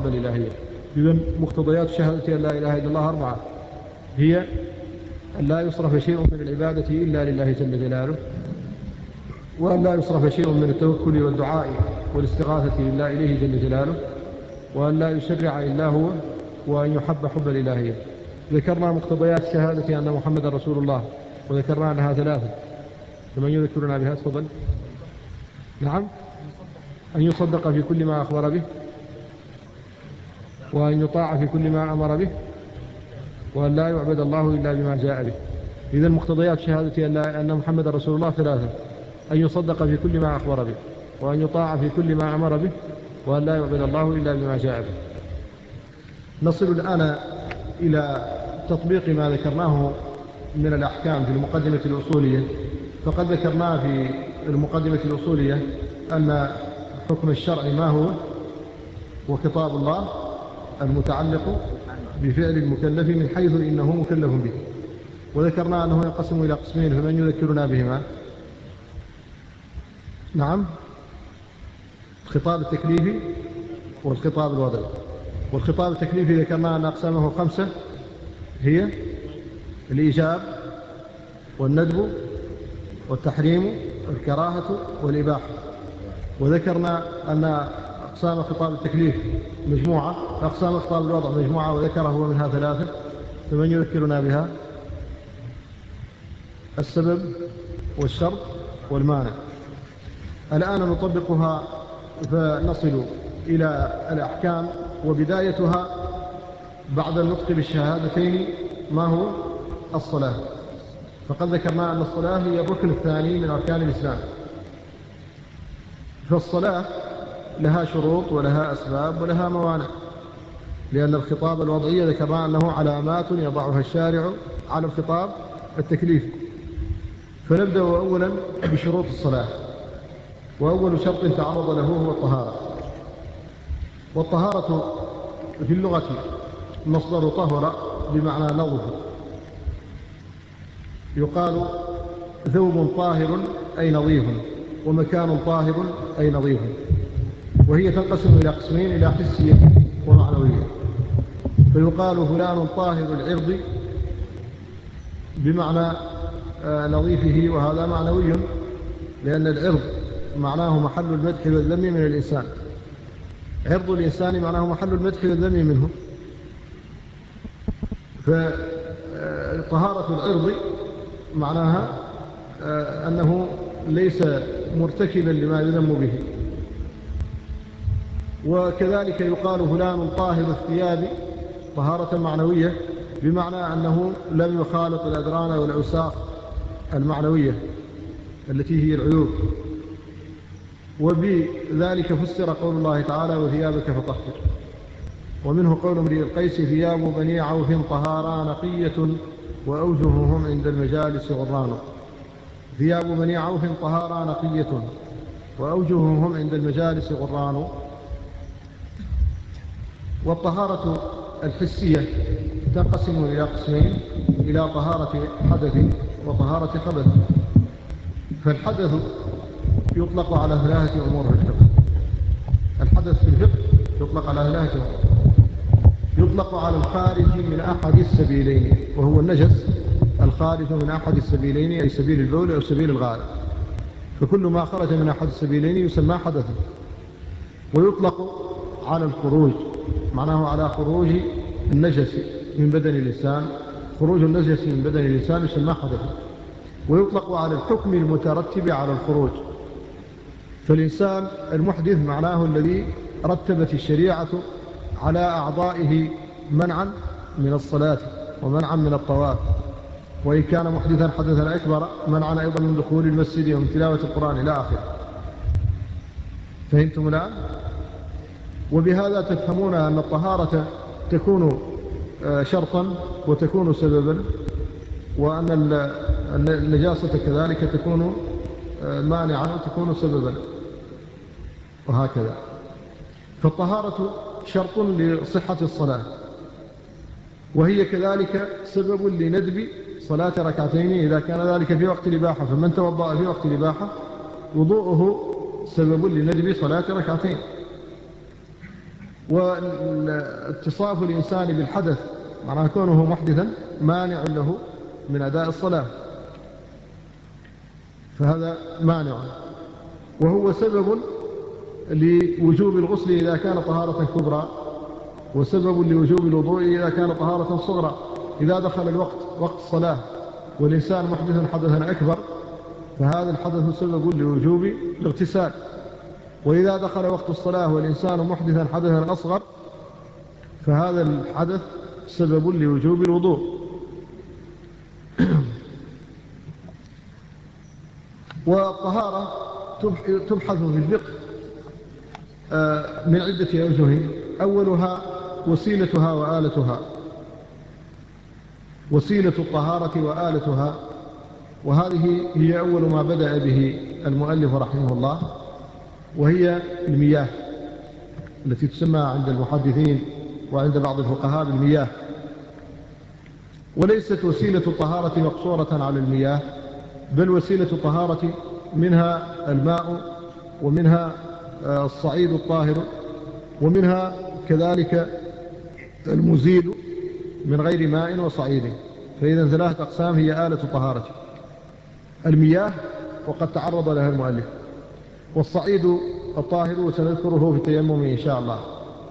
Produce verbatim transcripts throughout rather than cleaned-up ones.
حب الإلهية. إذن مقتضيات شهادة أن لا إله إلا الله أربعة، هي أن لا يصرف شيء من العبادة إلا لله جل جلاله، وأن لا يصرف شيء من التوكل والدعاء والاستغاثة إلا إليه جل جلاله، وأن لا يشرع إلا هو، وأن يحب حب الإلهية. ذكرنا مقتضيات شهادة أن محمد رسول الله، وذكرنا لها ثلاثة، فمن يذكرنا بها؟ تفضل. نعم. أن يصدق في كل ما أخبر به، وأن يطاع في كل ما أمر به، وأن لا يعبد الله إلا بما جاء به. إذن مقتضيات شهادة أن محمد رسول الله ثلاثة: أن يصدق في كل ما أخبر به، وأن يطاع في كل ما أمر به، وأن لا يعبد الله إلا بما جاء به. نصل الآن إلى تطبيق ما ذكرناه من الأحكام في المقدمة الأصولية. فقد ذكرنا في المقدمة الأصولية أن حكم الشرع ما هو؟ وخطاب الله المتعلق بفعل المكلف من حيث إنه مكلف به. وذكرنا أنه ينقسم إلى قسمين، فمن يذكرنا بهما؟ نعم. الخطاب التكليفي والخطاب الوضعي. والخطاب التكليفي ذكرنا أن أقسامه خمسة، هي الإيجاب والندب والتحريم والكراهة والإباحة. وذكرنا أن أقسام خطاب التكليف مجموعة، أقسام خطاب الوضع مجموعة، وذكر هو منها ثلاثة، فمن يذكرنا بها؟ السبب والشرط والمانع. الآن نطبقها فنصل إلى الأحكام، وبدايتها بعد النطق بالشهادتين ما هو؟ الصلاة. فقد ذكرنا أن الصلاة هي الركن الثاني من أركان الإسلام. فالصلاة لها شروط ولها أسباب ولها موانع، لأن الخطاب الوضعي ذكرنا أنه علامات يضعها الشارع على الخطاب التكليفي. فنبدأ أولا بشروط الصلاة. وأول شرط تعرض له هو الطهارة. والطهارة في اللغة مصدر طهر بمعنى نظف. يقال ثوب طاهر أي نظيف، ومكان طاهر أي نظيف. وهي تنقسم إلى قسمين: إلى حسية ومعنوية. فيقال فلان طاهر العرض بمعنى نظيفه، وهذا معنوي، لأن العرض معناه محل المدح والذم من الإنسان. عرض الإنسان معناه محل المدح والذم منه. فطهارة العرض معناها أنه ليس مرتكبا لما يذم به. وكذلك يقال فلان طاهر الثياب طهارة معنوية، بمعنى أنه لم يخالط الأدران والأوساخ المعنوية التي هي العيوب. وبذلك فسر قول الله تعالى: وثيابك فطهر. ومنه قول امرئ القيس: ثياب بني عوف طهارا نقية وأوجههم عند المجالس غران. ثياب بني عوف طهارا نقية وأوجههم عند المجالس غران. والطهارة الحسية تنقسم إلى قسمين: إلى طهارة حدث وطهارة خبث. فالحدث يطلق على ثلاثة أمور في الفقه. الحدث في الفقه يطلق على ثلاثة أمور. يطلق على الخارج من أحد السبيلين، وهو النجس الخارج من أحد السبيلين، أي سبيل البول أو سبيل الغائط. فكل ما خرج من أحد السبيلين يسمى حدثا. ويطلق على الخروج، معناه على خروج النجس من بدن الإنسان. خروج النجس من بدن الإنسان يسمى حدثا. ويطلق على الحكم المترتب على الخروج. فالإنسان المحدث معناه الذي رتبت الشريعة على أعضائه منعا من الصلاة ومنعا من الطواف، وإن كان محدثا حدثا أكبر منعا أيضا من دخول المسجد ومن تلاوة القرآن إلى آخره. فهمتم الآن؟ وبهذا تفهمون أن الطهارة تكون شرطا وتكون سببا، وأن النجاسة كذلك تكون مانعا وتكون سببا، وهكذا. فالطهارة شرط لصحة الصلاة، وهي كذلك سبب لندب صلاة ركعتين إذا كان ذلك في وقت الإباحة. فمن توضأ في وقت الإباحة وضوءه سبب لندب صلاة ركعتين. واتصاف الإنسان بالحدث معناه كونه محدثا مانع له من أداء الصلاة، فهذا مانع، وهو سبب لوجوب الغسل إذا كان طهارة كبرى، وسبب لوجوب الوضوء إذا كان طهارة صغرى. إذا دخل الوقت وقت الصلاة والإنسان محدث حدثا أكبر فهذا الحدث سبب لوجوب الاغتسال، وإذا دخل وقت الصلاة والإنسان محدثا حدثا أصغر فهذا الحدث سبب لوجوب الوضوء. والطهارة تبحث في الفقه من عدة أوجه، أولها وسيلتها وآلتها. وسيلة الطهارة وآلتها، وهذه هي أول ما بدأ به المؤلف رحمه الله، وهي المياه التي تسمى عند المحدثين وعند بعض الفقهاء بالمياه. وليست وسيلة الطهارة مقصورة على المياه، بل وسيلة الطهارة منها الماء، ومنها الصعيد الطاهر، ومنها كذلك المزيل من غير ماء وصعيد. فإذا ثلاثة أقسام هي آلة الطهارة: المياه وقد تعرض لها المؤلف، والصعيد الطاهر وسنذكره في التيمم إن شاء الله،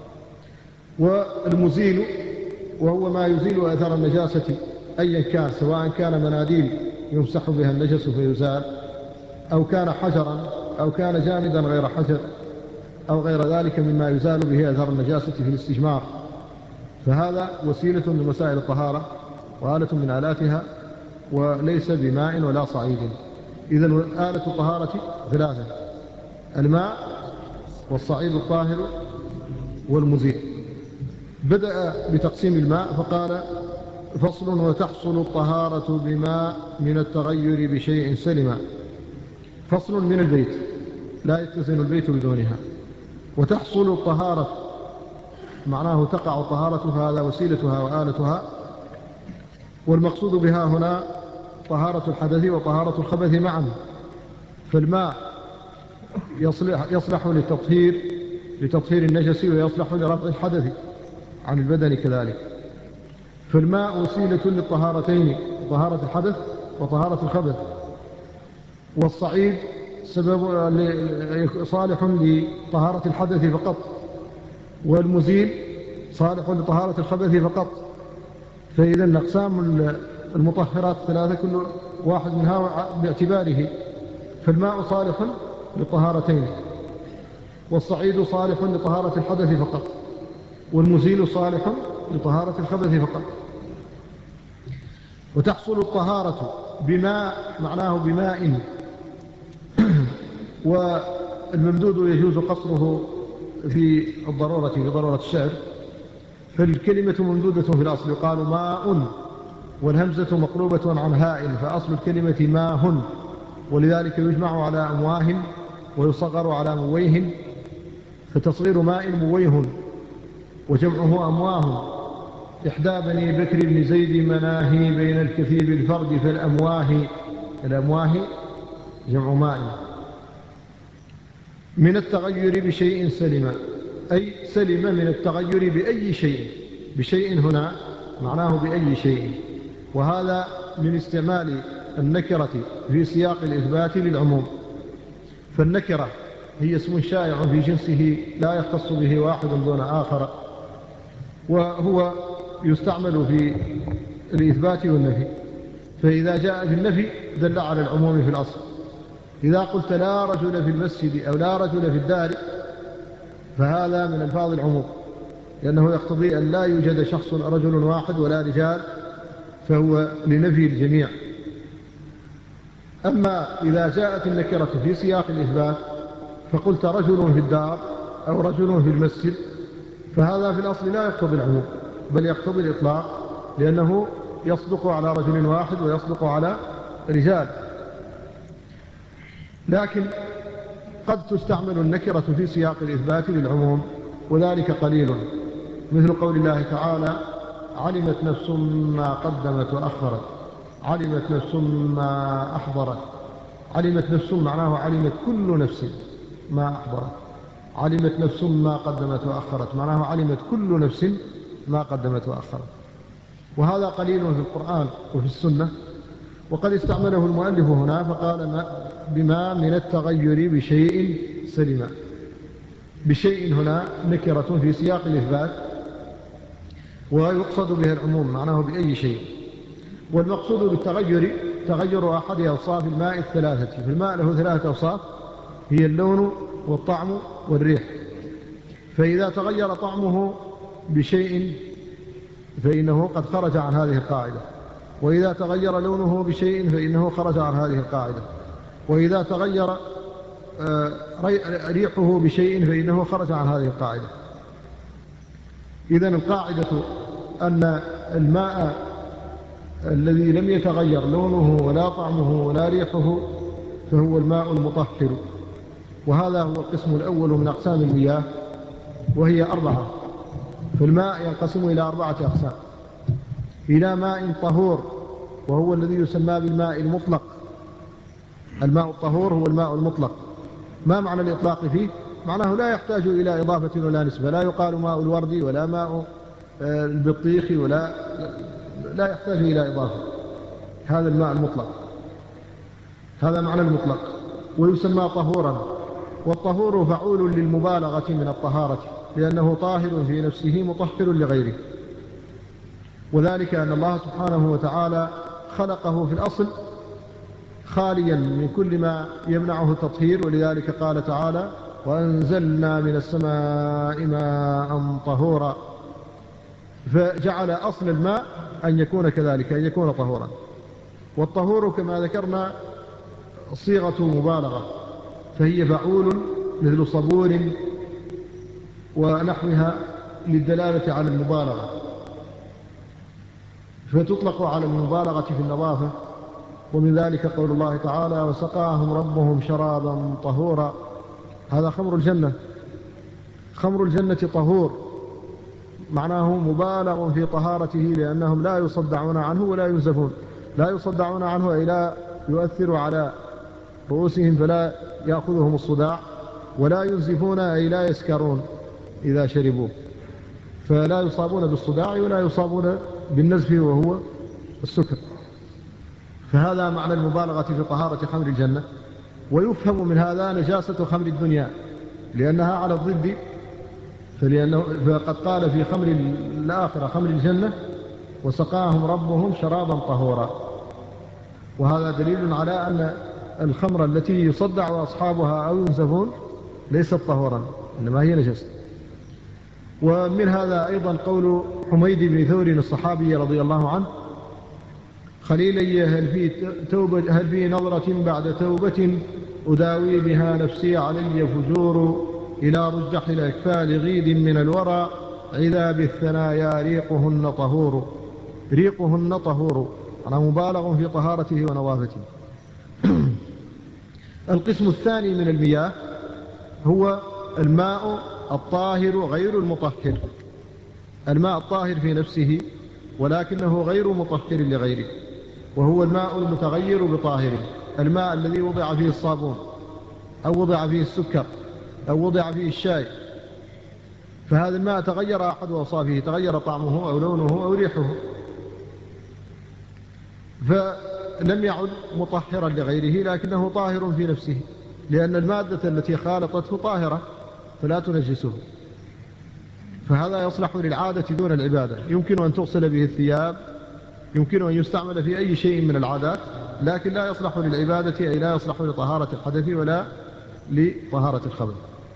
والمزيل وهو ما يزيل أثر النجاسة أيا كان، سواء كان مناديل يمسح بها النجس فيزال، أو كان حجرا، أو كان جامدا غير حجر، أو غير ذلك مما يزال به أثر النجاسة في الاستجمار. فهذا وسيلة من وسائل الطهارة وآلة من آلاتها، وليس بماء ولا صعيد. إذن آلة الطهارة ثلاثة: الماء والصعيد الطاهر والمزيل. بدأ بتقسيم الماء فقال: فصل: وتحصل الطهارة بماء من التغير بشيء سلما. فصل من البيت، لا يتزن البيت بدونها. وتحصل الطهارة معناه تقع الطهارة، هذا وسيلتها وآلتها، والمقصود بها هنا طهارة الحدث وطهارة الخبث معا. فالماء يصلح, يصلح للتطهير لتطهير النجس، ويصلح لرفع الحدث عن البدن كذلك. فالماء وسيلة للطهارتين: طهارة الحدث وطهارة الخبث. والصعيد سبب صالح لطهارة الحدث فقط، والمزيل صالح لطهارة الخبث فقط. فإذا أقسام المطهرات ثلاثة كل واحد منها باعتباره. فالماء صالح للطهارتين، والصعيد صالح لطهارة الحدث فقط، والمزيل صالح لطهارة الخبث فقط. وتحصل الطهارة بماء معناه بماء، والممدود يجوز قصره في الضرورة في ضرورة الشعر، فالكلمة ممدودة في الأصل، يقال ماء، والهمزة مقلوبة عن هاء، فأصل الكلمة ماء، ولذلك يجمع على أمواه ويصغر على مويه، فتصغير ماء مويه، وجمعه أمواه. إحدى بني بكر بن زيد مناهي بين الكثيب الفرد فالأمواه. الأمواه جمع ماء. من التغير بشيء سلم، أي سلم من التغير بأي شيء. بشيء هنا معناه بأي شيء، وهذا من استعمال النكرة في سياق الإثبات للعموم. فالنكرة هي اسم شائع في جنسه لا يختص به واحد دون آخر، وهو يستعمل في الإثبات والنفي. فإذا جاء في النفي دل على العموم في الأصل. إذا قلت لا رجل في المسجد أو لا رجل في الدار فهذا من ألفاظ العموم، لأنه يقتضي أن لا يوجد شخص رجل واحد ولا رجال، فهو لنفي الجميع. أما إذا جاءت النكرة في سياق الإثبات فقلت رجل في الدار أو رجل في المسجد، فهذا في الأصل لا يقتضي العموم بل يقتضي الإطلاق، لأنه يصدق على رجل واحد ويصدق على رجال. لكن قد تستعمل النكرة في سياق الإثبات للعموم، وذلك قليل، مثل قول الله تعالى: علمت نفس ما قدمت وأخرت، علمت نفس ما أحضرت. علمت نفس معناه علمت كل نفس ما أحضرت، علمت نفس ما قدمت وأخرت، معناه علمت كل نفس ما قدمت وأخرت. وهذا قليل في القرآن وفي السنة، وقد استعمله المؤلف هنا فقال ما بما من التغير بشيء سلما. بشيء هنا نكرة في سياق الإثبات، ويقصد بها العموم، معناه بأي شيء. والمقصود بالتغير تغير أحد أوصاف الماء الثلاثة. فالماء له ثلاثة أوصاف، هي اللون والطعم والريح. فإذا تغير طعمه بشيء فإنه قد خرج عن هذه القاعدة، وإذا تغير لونه بشيء فإنه خرج عن هذه القاعدة، وإذا تغير ريحه بشيء فإنه خرج عن هذه القاعدة. إذن القاعدة أن الماء الذي لم يتغير لونه ولا طعمه ولا ريحه فهو الماء المطهر. وهذا هو القسم الأول من أقسام المياه، وهي أربعة. فالماء ينقسم إلى أربعة أقسام: إلى ماء طهور وهو الذي يسمى بالماء المطلق. الماء الطهور هو الماء المطلق. ما معنى الإطلاق فيه؟ معناه لا يحتاج إلى إضافة ولا نسبة، لا يقال ماء الورد ولا ماء البطيخ، ولا لا يحتاج إلى إضافة. هذا الماء المطلق، هذا معنى المطلق، ويسمى طهورا. والطهور فعول للمبالغة من الطهارة، لأنه طاهر في نفسه مطهر لغيره. وذلك أن الله سبحانه وتعالى خلقه في الأصل خاليا من كل ما يمنعه التطهير، ولذلك قال تعالى: وأنزلنا من السماء ماء طهورا. فجعل أصل الماء أن يكون كذلك، أن يكون طهورا. والطهور كما ذكرنا صيغة مبالغة، فهي فعول مثل صبور ونحوها للدلالة على المبالغة، فتطلق على المبالغة في النظافة. ومن ذلك قول الله تعالى: وسقاهم ربهم شرابا طهورا. هذا خمر الجنة. خمر الجنة طهور، معناه مبالغ في طهارته، لأنهم لا يصدعون عنه ولا ينزفون. لا يصدعون عنه أي لا يؤثر على رؤوسهم فلا يأخذهم الصداع، ولا ينزفون أي لا يسكرون إذا شربوا، فلا يصابون بالصداع ولا يصابون بالنزف وهو السكر. فهذا معنى المبالغة في طهارة خمر الجنة. ويفهم من هذا نجاسة خمر الدنيا، لأنها على الضد، فلأنه فقد قال في خمر الآخرة خمر الجنة: وسقاهم ربهم شرابا طهورا. وهذا دليل على أن الخمر التي يصدع أصحابها أو ينزفون ليست طهورا، إنما هي نجاسة. ومن هذا أيضا قول حميد بن ثور الصحابي رضي الله عنه: خليلي هل في, توبة هل في نظرة بعد توبة أداوي بها نفسي علي فجور إلى رجح الأكفال غيد من الورى عذاب الثنايا ريقهن طهور. ريقهن طهور، أنا مبالغ في طهارته ونظافته. القسم الثاني من المياه هو الماء الطاهر غير المطهر. الماء الطاهر في نفسه ولكنه غير مطهر لغيره، وهو الماء المتغير بطاهره. الماء الذي وضع فيه الصابون أو وضع فيه السكر أو وضع فيه الشاي، فهذا الماء تغير أحد أوصافه، تغير طعمه أو لونه أو ريحه، فلم يعد مطهرا لغيره، لكنه طاهر في نفسه، لأن المادة التي خالطته طاهرة فلا تنجسه. فهذا يصلح للعادة دون العبادة. يمكن أن تغسل به الثياب، يمكن أن يستعمل في أي شيء من العادات، لكن لا يصلح للعبادة، أي لا يصلح لطهارة الحدث ولا لطهارة الخبث.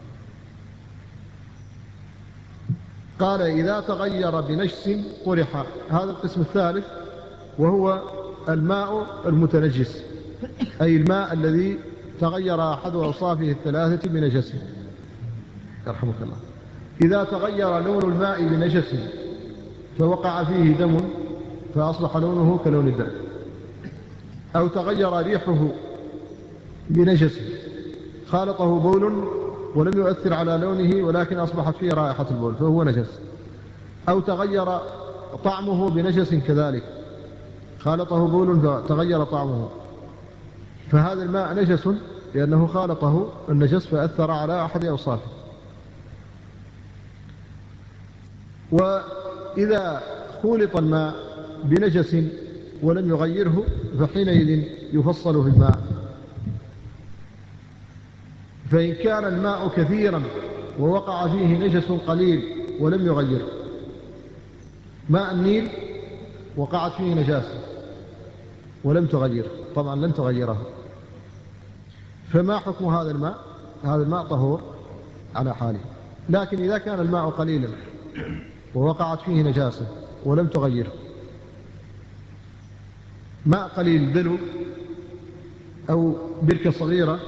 قال: إذا تغير بنجس طرح. هذا القسم الثالث، وهو الماء المتنجس، أي الماء الذي تغير أحد أوصافه الثلاثة بنجس. يرحمك الله. إذا تغير لون الماء بنجس فوقع فيه دم فأصبح لونه كلون الدم، أو تغير ريحه بنجس خالطه بول ولم يؤثر على لونه ولكن أصبحت فيه رائحة البول فهو نجس، أو تغير طعمه بنجس كذلك، خالطه بول فتغير طعمه، فهذا الماء نجس لأنه خالطه النجس فأثر على أحد أوصافه. وإذا خولط الماء بنجس ولم يغيره فحينئذ يفصل في الماء. فإن كان الماء كثيرا ووقع فيه نجس قليل ولم يغيره، ماء النيل وقعت فيه نجاسة ولم تغيره، طبعا لن تغيرها، فما حكم هذا الماء؟ هذا الماء طهور على حاله. لكن إذا كان الماء قليلا ووقعت فيه نجاسة ولم تغيره، ماء قليل دلو أو بركة صغيرة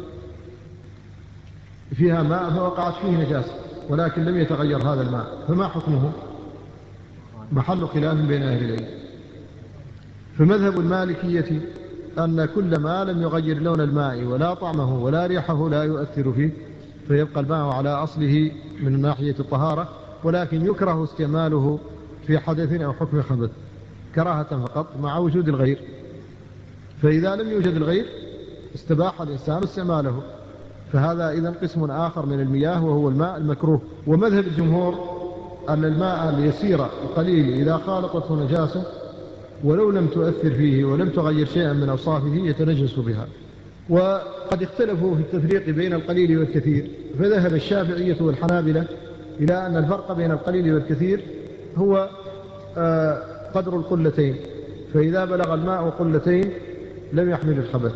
فيها ماء فوقعت فيه نجاسة ولكن لم يتغير هذا الماء، فما حكمه؟ محل خلاف بين أهل العلم. فمذهب المالكية أن كل ما لم يغير لون الماء ولا طعمه ولا ريحه لا يؤثر فيه، فيبقى الماء على أصله من ناحية الطهارة، ولكن يكره استعماله في حدث أو حكم خبث كراهة فقط مع وجود الغير. فإذا لم يوجد الغير استباح الإنسان استعماله. فهذا إذن قسم آخر من المياه وهو الماء المكروه. ومذهب الجمهور أن الماء اليسير القليل إذا خالطته نجاسة ولو لم تؤثر فيه ولم تغير شيئا من أوصافه يتنجس بها. وقد اختلفوا في التفريق بين القليل والكثير، فذهب الشافعية والحنابلة إلى أن الفرق بين القليل والكثير هو قدر القلتين، فإذا بلغ الماء قلتين لم يحمل الخبث.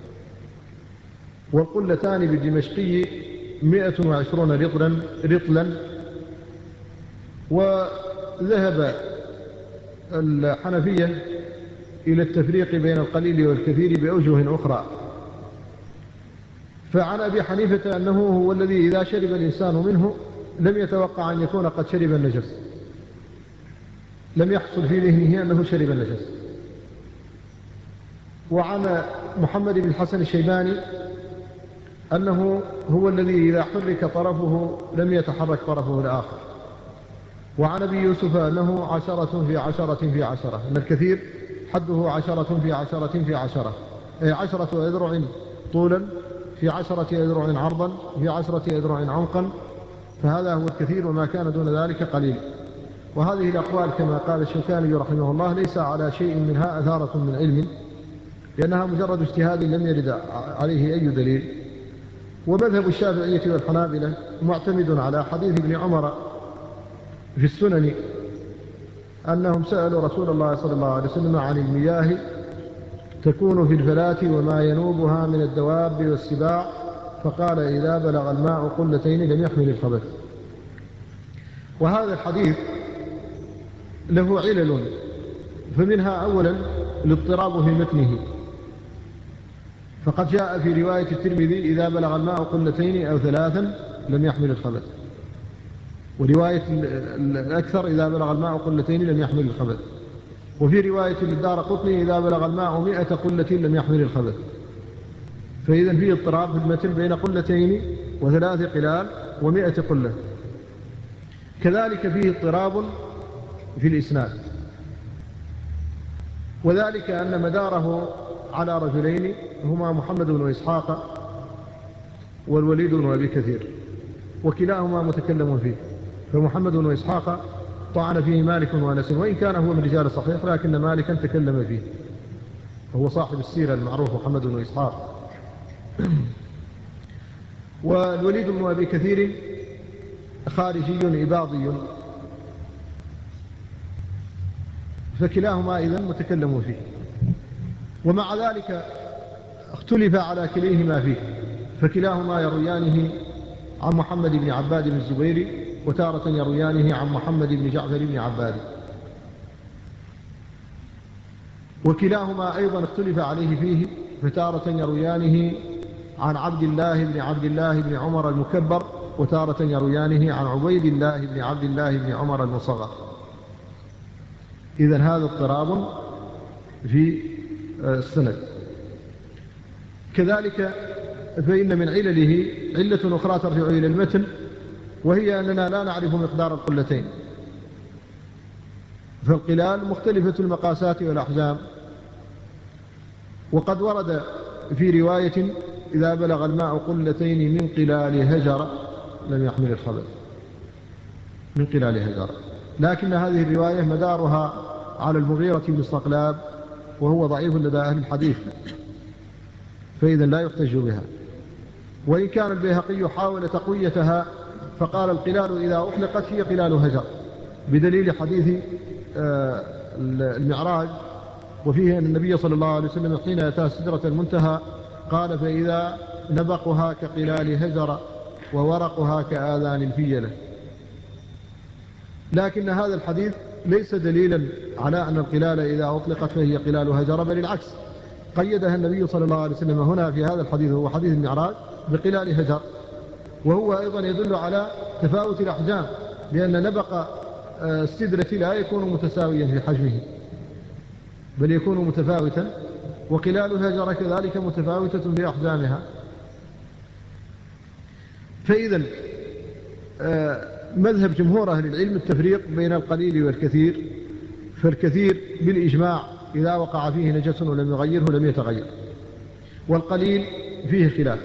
والقلتان بالدمشقي مئة وعشرون رطلا, رطلا وذهب الحنفية إلى التفريق بين القليل والكثير بأوجه أخرى. فعن أبي حنيفة أنه هو الذي إذا شرب الإنسان منه لم يتوقع أن يكون قد شرب النجس، لم يحصل في ذهنه أنه شرب النجس. وعن محمد بن الحسن الشيباني أنه هو الذي إذا حرك طرفه لم يتحرك طرفه الآخر. وعن أبي يوسف أنه عشرة في عشرة في عشرة، أن الكثير حده عشرة في عشرة في عشرة، أي عشرة أذرع طولا في عشرة أذرع عرضا في عشرة أذرع عمقا، فهذا هو الكثير، وما كان دون ذلك قليل. وهذه الأقوال كما قال الشوكاني رحمه الله ليس على شيء منها أثارة من علم، لأنها مجرد اجتهاد لم يرد عليه أي دليل. ومذهب الشافعية والحنابلة معتمد على حديث ابن عمر في السنن أنهم سألوا رسول الله صلى الله عليه وسلم عن المياه تكون في الفلاة وما ينوبها من الدواب والسباع، فقال إذا بلغ الماء قلتين لم يحمل الخبث. وهذا الحديث له علل، فمنها أولا الاضطراب في متنه، فقد جاء في رواية الترمذي إذا بلغ الماء قلتين أو ثلاثا لم يحمل الخبث، ورواية الأكثر إذا بلغ الماء قلتين لم يحمل الخبث، وفي رواية الدارقطني إذا بلغ الماء مئة قلة لم يحمل الخبث. فإذا فيه اضطراب في المتن بين قلتين وثلاث قلال ومئة قلة. كذلك فيه اضطراب في الإسناد، وذلك أن مداره على رجلين هما محمد بن إسحاق والوليد بن أبي كثير، وكلاهما متكلم فيه. فمحمد بن إسحاق طعن فيه مالك وأنس، وإن كان هو من رجال صحيح لكن مالكا تكلم فيه، وهو صاحب السيرة المعروف محمد بن إسحاق. والوليد بن أبي كثير خارجي إباضي، فكلاهما إذن متكلم فيه. ومع ذلك اختلف على كليهما فيه، فكلاهما يرويانه عن محمد بن عباد بن الزبيري، وتارة يرويانه عن محمد بن جعفر بن عباد. وكلاهما أيضا اختلف عليه فيه، فتارة يرويانه عن عبد الله بن عبد الله بن عمر المكبر، وتارة يرويانه عن عبيد الله بن عبد الله بن عمر المصغر. إذن هذا اضطراب في السند. كذلك فإن من علله علة أخرى ترجع إلى المتن، وهي أننا لا نعرف مقدار القلتين، فالقلال مختلفة المقاسات والأحجام. وقد ورد في رواية إذا بلغ الماء قلتين من قلال هجر لم يحمل الخبث، من قلال هجر. لكن هذه الرواية مدارها على المغيرة بن صقلاب وهو ضعيف لدى أهل الحديث، فإذا لا يحتج بها. وإن كان البيهقي حاول تقويتها فقال القلال إذا أطلقت هي قلال هجر، بدليل حديث المعراج، وفيه أن النبي صلى الله عليه وسلم حين أتى سدرة المنتهى قال فإذا نبقها كقلال هجر وورقها كآذان الفيلة. لكن هذا الحديث ليس دليلا على أن القلال إذا أطلقت فهي قلال هجر، بل العكس، قيدها النبي صلى الله عليه وسلم هنا في هذا الحديث هو حديث المعراج بقلال هجر، وهو أيضا يدل على تفاوت الأحجام، لأن نبق السدرة لا يكون متساويا في حجمه بل يكون متفاوتا، وقلال الهجر كذلك متفاوتة في أحجامها. فإذا مذهب جمهور أهل العلم التفريق بين القليل والكثير، فالكثير بالإجماع إذا وقع فيه نجس ولم يغيره لم يتغير، والقليل فيه خلاف.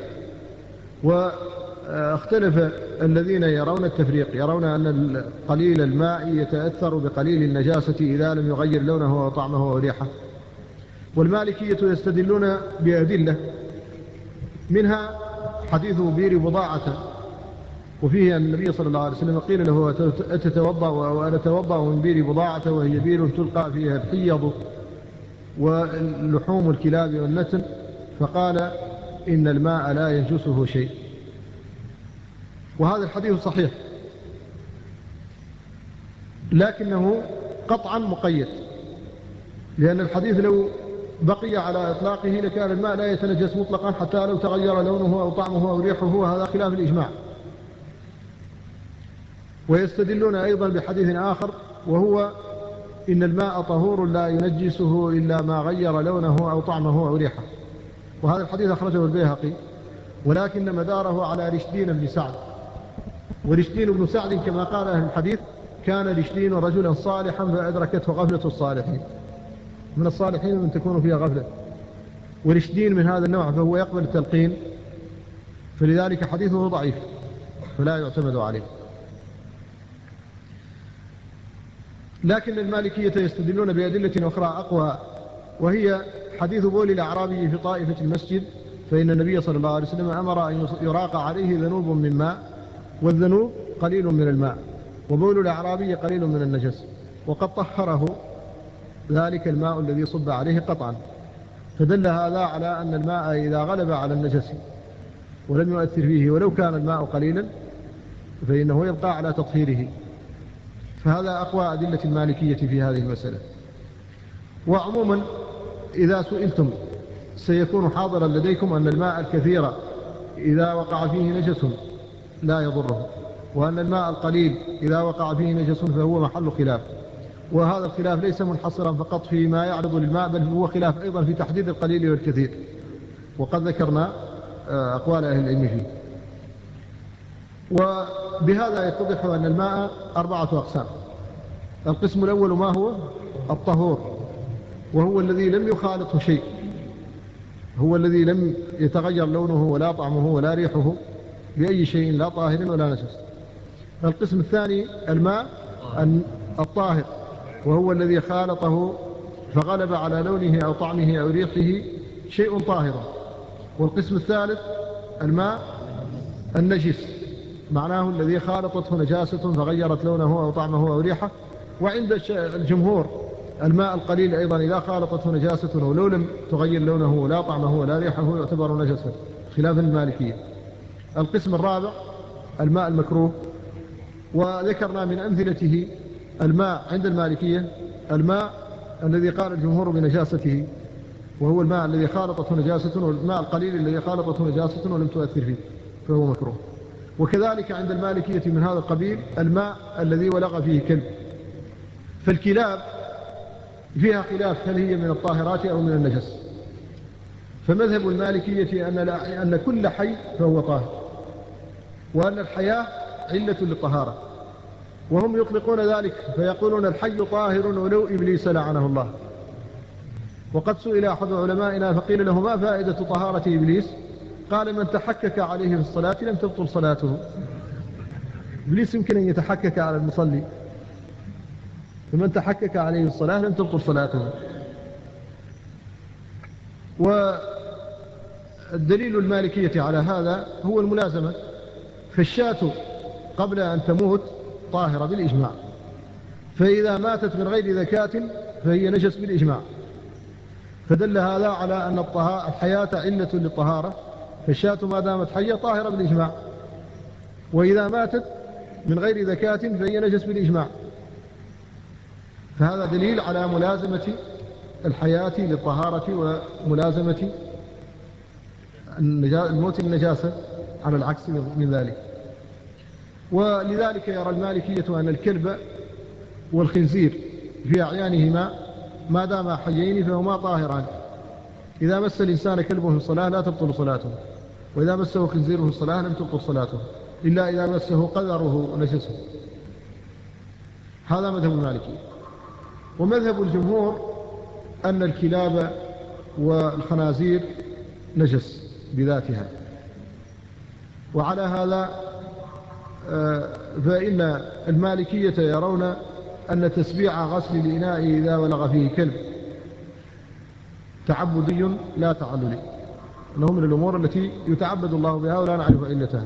واختلف الذين يرون التفريق، يرون أن قليل الماء يتأثر بقليل النجاسة إذا لم يغير لونه وطعمه وريحه، والمالكية يستدلون بأدلة، منها حديث بير بضاعة، وفيه أن النبي صلى الله عليه وسلم قيل له أتتوضأ وأنا أتوضأ من بير بضاعة وهي بير تلقى فيها الحيض واللحوم الكلاب والنتن، فقال إن الماء لا ينجسه شيء. وهذا الحديث صحيح، لكنه قطعا مقيد، لأن الحديث لو بقي على إطلاقه لكان الماء لا يتنجس مطلقا حتى لو تغير لونه أو طعمه أو ريحه، وهذا خلاف الإجماع. ويستدلون أيضا بحديث آخر وهو إن الماء طهور لا ينجسه إلا ما غير لونه أو طعمه أو ريحه، وهذا الحديث أخرجه البيهقي، ولكن مداره على رشدين بن سعد. ورشدين بن سعد كما قال أهل الحديث كان رشدين رجلا صالحا فأدركته غفلة الصالحين، من الصالحين من تكون فيها غفلة، ورشدين من هذا النوع فهو يقبل التلقين، فلذلك حديثه ضعيف فلا يعتمد عليه. لكن المالكية يستدلون بأدلة أخرى أقوى، وهي حديث بول الأعرابي في طائفة المسجد، فإن النبي صلى الله عليه وسلم أمر أن يراق عليه ذنوب من ماء، والذنوب قليل من الماء، وبول الأعرابي قليل من النجس، وقد طهره ذلك الماء الذي صب عليه قطعا، فدل هذا على أن الماء إذا غلب على النجس ولم يؤثر فيه ولو كان الماء قليلا فإنه يبقى على تطهيره. فهذا أقوى أدلة المالكية في هذه المسألة. وعموما إذا سئلتم سيكون حاضرا لديكم أن الماء الكثير إذا وقع فيه نجس لا يضره، وأن الماء القليل إذا وقع فيه نجس فهو محل خلاف، وهذا الخلاف ليس منحصرا فقط فيما يعرض للماء، بل هو خلاف أيضا في تحديد القليل والكثير، وقد ذكرنا أقوال أهل العلم فيه. وبهذا يتضح أن الماء أربعة أقسام. القسم الأول ما هو الطهور، وهو الذي لم يخالطه شيء، هو الذي لم يتغير لونه ولا طعمه ولا ريحه بأي شيء، لا طاهر ولا نجس. القسم الثاني الماء الطاهر، وهو الذي خالطه فغلب على لونه أو طعمه أو ريحه شيء طاهر. والقسم الثالث الماء النجس، معناه الذي خالطته نجاسة فغيرت لونه أو طعمه أو ريحه. وعند الجمهور الماء القليل أيضا إذا خالطته نجاسة ولو لم تغير لونه ولا طعمه ولا ريحه يعتبر نجسا، خلافا المالكية. القسم الرابع الماء المكروه، وذكرنا من أمثلته الماء عند المالكية الماء الذي قال الجمهور بنجاسته، وهو الماء الذي خالطته نجاسة، والماء القليل الذي خالطته نجاسة ولم تؤثر فيه فهو مكروه. وكذلك عند المالكية من هذا القبيل الماء الذي ولغ فيه كلب. فالكلاب فيها خلاف هل هي من الطاهرات أو من النجس. فمذهب المالكية أن, أن كل حي فهو طاهر، وأن الحياة علة للطهارة، وهم يطلقون ذلك فيقولون الحي طاهر ولو إبليس لعنه الله. وقد سئل أحد علمائنا فقيل له ما فائدة طهارة إبليس؟ قال من تحكك عليه في الصلاة لم تبطل صلاته. إبليس يمكن أن يتحكك على المصلي فمن تحكك عليه الصلاة لم تبطل صلاته. والدليل المالكية على هذا هو الملازمة، فالشاة قبل أن تموت طاهرة بالإجماع، فإذا ماتت من غير ذكاة فهي نجس بالإجماع، فدل هذا على أن الحياة علة للطهارة، فالشاة ما دامت حية طاهرة بالإجماع، وإذا ماتت من غير ذكاة فهي نجس بالإجماع. فهذا دليل على ملازمة الحياة للطهارة وملازمة الموت النجاسة على العكس من ذلك. ولذلك يرى المالكية أن الكلب والخنزير في أعيانهما ما دام حيين فهما طاهران، إذا مس الإنسان كلبه في الصلاة لا تبطل صلاته، وإذا مسه خنزيره في الصلاة لم تبطل صلاته إلا إذا مسه قذره ونجسه. هذا مذهب المالكية. ومذهب الجمهور أن الكلاب والخنازير نجس بذاتها، وعلى هذا فإن المالكية يرون أن تسبيع غسل الإناء إذا ولغ فيه كلب تعبدي لا تعللي، أنه من الأمور التي يتعبد الله بها ولا نعرف علتها.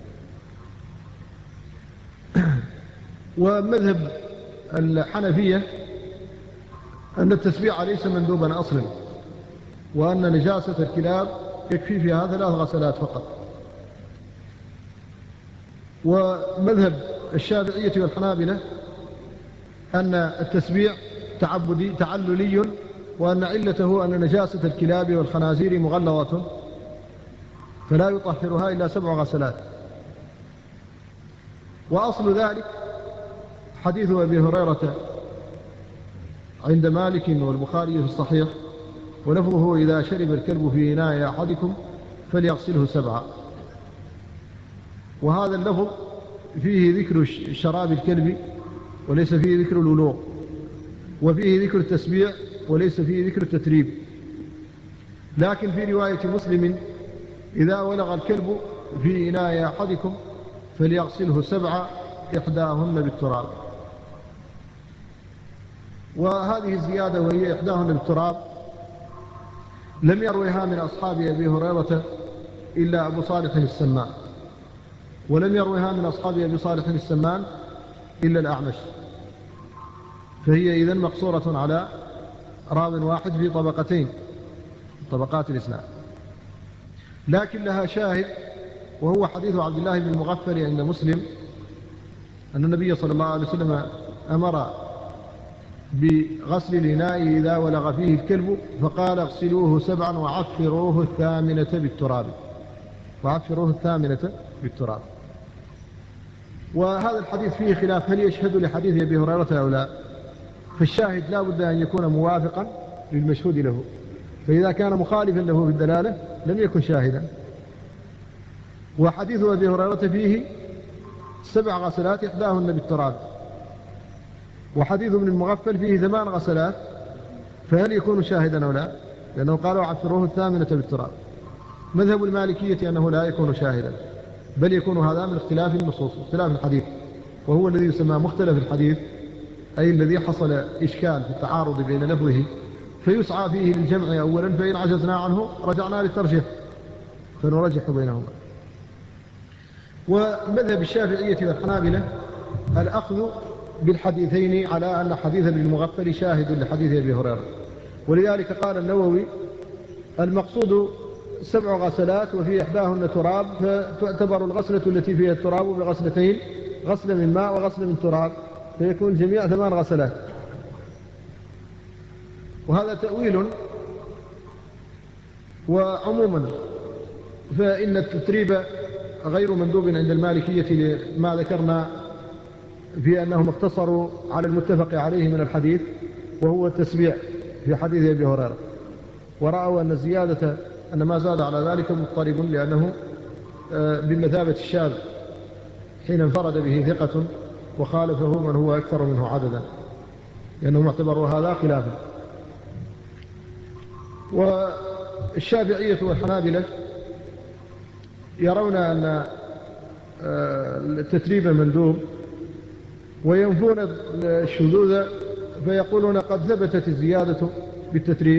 ومذهب الحنفية أن التسبيع ليس مندوبا أصلا، وأن نجاسة الكلاب يكفي فيها ثلاث غسلات فقط. ومذهب الشافعية والحنابلة أن التسبيع تعبدي تعللي، وأن علته أن نجاسة الكلاب والخنازير مغلظة فلا يطهرها إلا سبع غسلات. وأصل ذلك حديث أبي هريرة عند مالك والبخاري في الصحيح، ولفظه إذا شرب الكلب في إناء أحدكم فليغسله سبعا. وهذا اللفظ فيه ذكر شراب الكلب وليس فيه ذكر الولوغ، وفيه ذكر التسبيع وليس فيه ذكر التتريب. لكن في رواية مسلم إذا ولغ الكلب في إناء أحدكم فليغسله سبعا إحداهن بالتراب. وهذه الزيادة وهي إحداهن بالتراب لم يرويها من أصحاب أبي هريرة إلا أبو صالح السمان، ولم يرويها من أصحاب أبي صالح السمان إلا الأعمش، فهي إذن مقصورة على راو واحد في طبقتين طبقات الإسناد. لكن لها شاهد، وهو حديث عبد الله بن المغفل عند مسلم أن النبي صلى الله عليه وسلم أمر بغسل الإناء إذا ولغ فيه الكلب فقال اغسلوه سبعا وعفروه الثامنة بالتراب، وعفروه الثامنة بالتراب. وهذا الحديث فيه خلاف هل يشهد لحديث أبي هريرة أو لا، فالشاهد لا بد أن يكون موافقا للمشهود له، فإذا كان مخالفا له في الدلالة لم يكن شاهدا. وحديث أبي هريرة فيه سبع غسلات إحداهن بالتراب، وحديث ابن المغفل فيه ثمان غسلات، فهل يكون شاهدا أو لا؟ لأنه قالوا عفروه الثامنة بالتراب. مذهب المالكية أنه لا يكون شاهدا، بل يكون هذا من اختلاف النصوص، اختلاف الحديث، وهو الذي يسمى مختلف الحديث، أي الذي حصل إشكال في التعارض بين لفظه فيسعى فيه للجمع أولا، فإن عجزنا عنه رجعنا للترجيح فنرجح بينهما. ومذهب الشافعية والحنابلة الأخذ بالحديثين على أن حديث ابن المغفل شاهد لحديث أبي هريرة، ولذلك قال النووي المقصود سبع غسلات وفي إحداهن تراب، فتعتبر الغسلة التي فيها التراب بغسلتين، غسل من ماء وغسل من تراب، فيكون الجميع ثمان غسلات. وهذا تأويل. وعموما فإن التتريب غير مندوب عند المالكية لما ذكرنا في أنهم اقتصروا على المتفق عليه من الحديث، وهو التسبيع في حديث أبي هريرة، ورأوا أن الزيادة أن ما زاد على ذلك مضطرب، لأنه بمثابة الشاذ حين انفرد به ثقة وخالفه من هو أكثر منه عددا، لأنهم اعتبروا هذا خلافا. والشافعية والحنابلة يرون أن التتريب مندوب، وينفون الشذوذ فيقولون قد ثبتت الزيادة بالتتريب،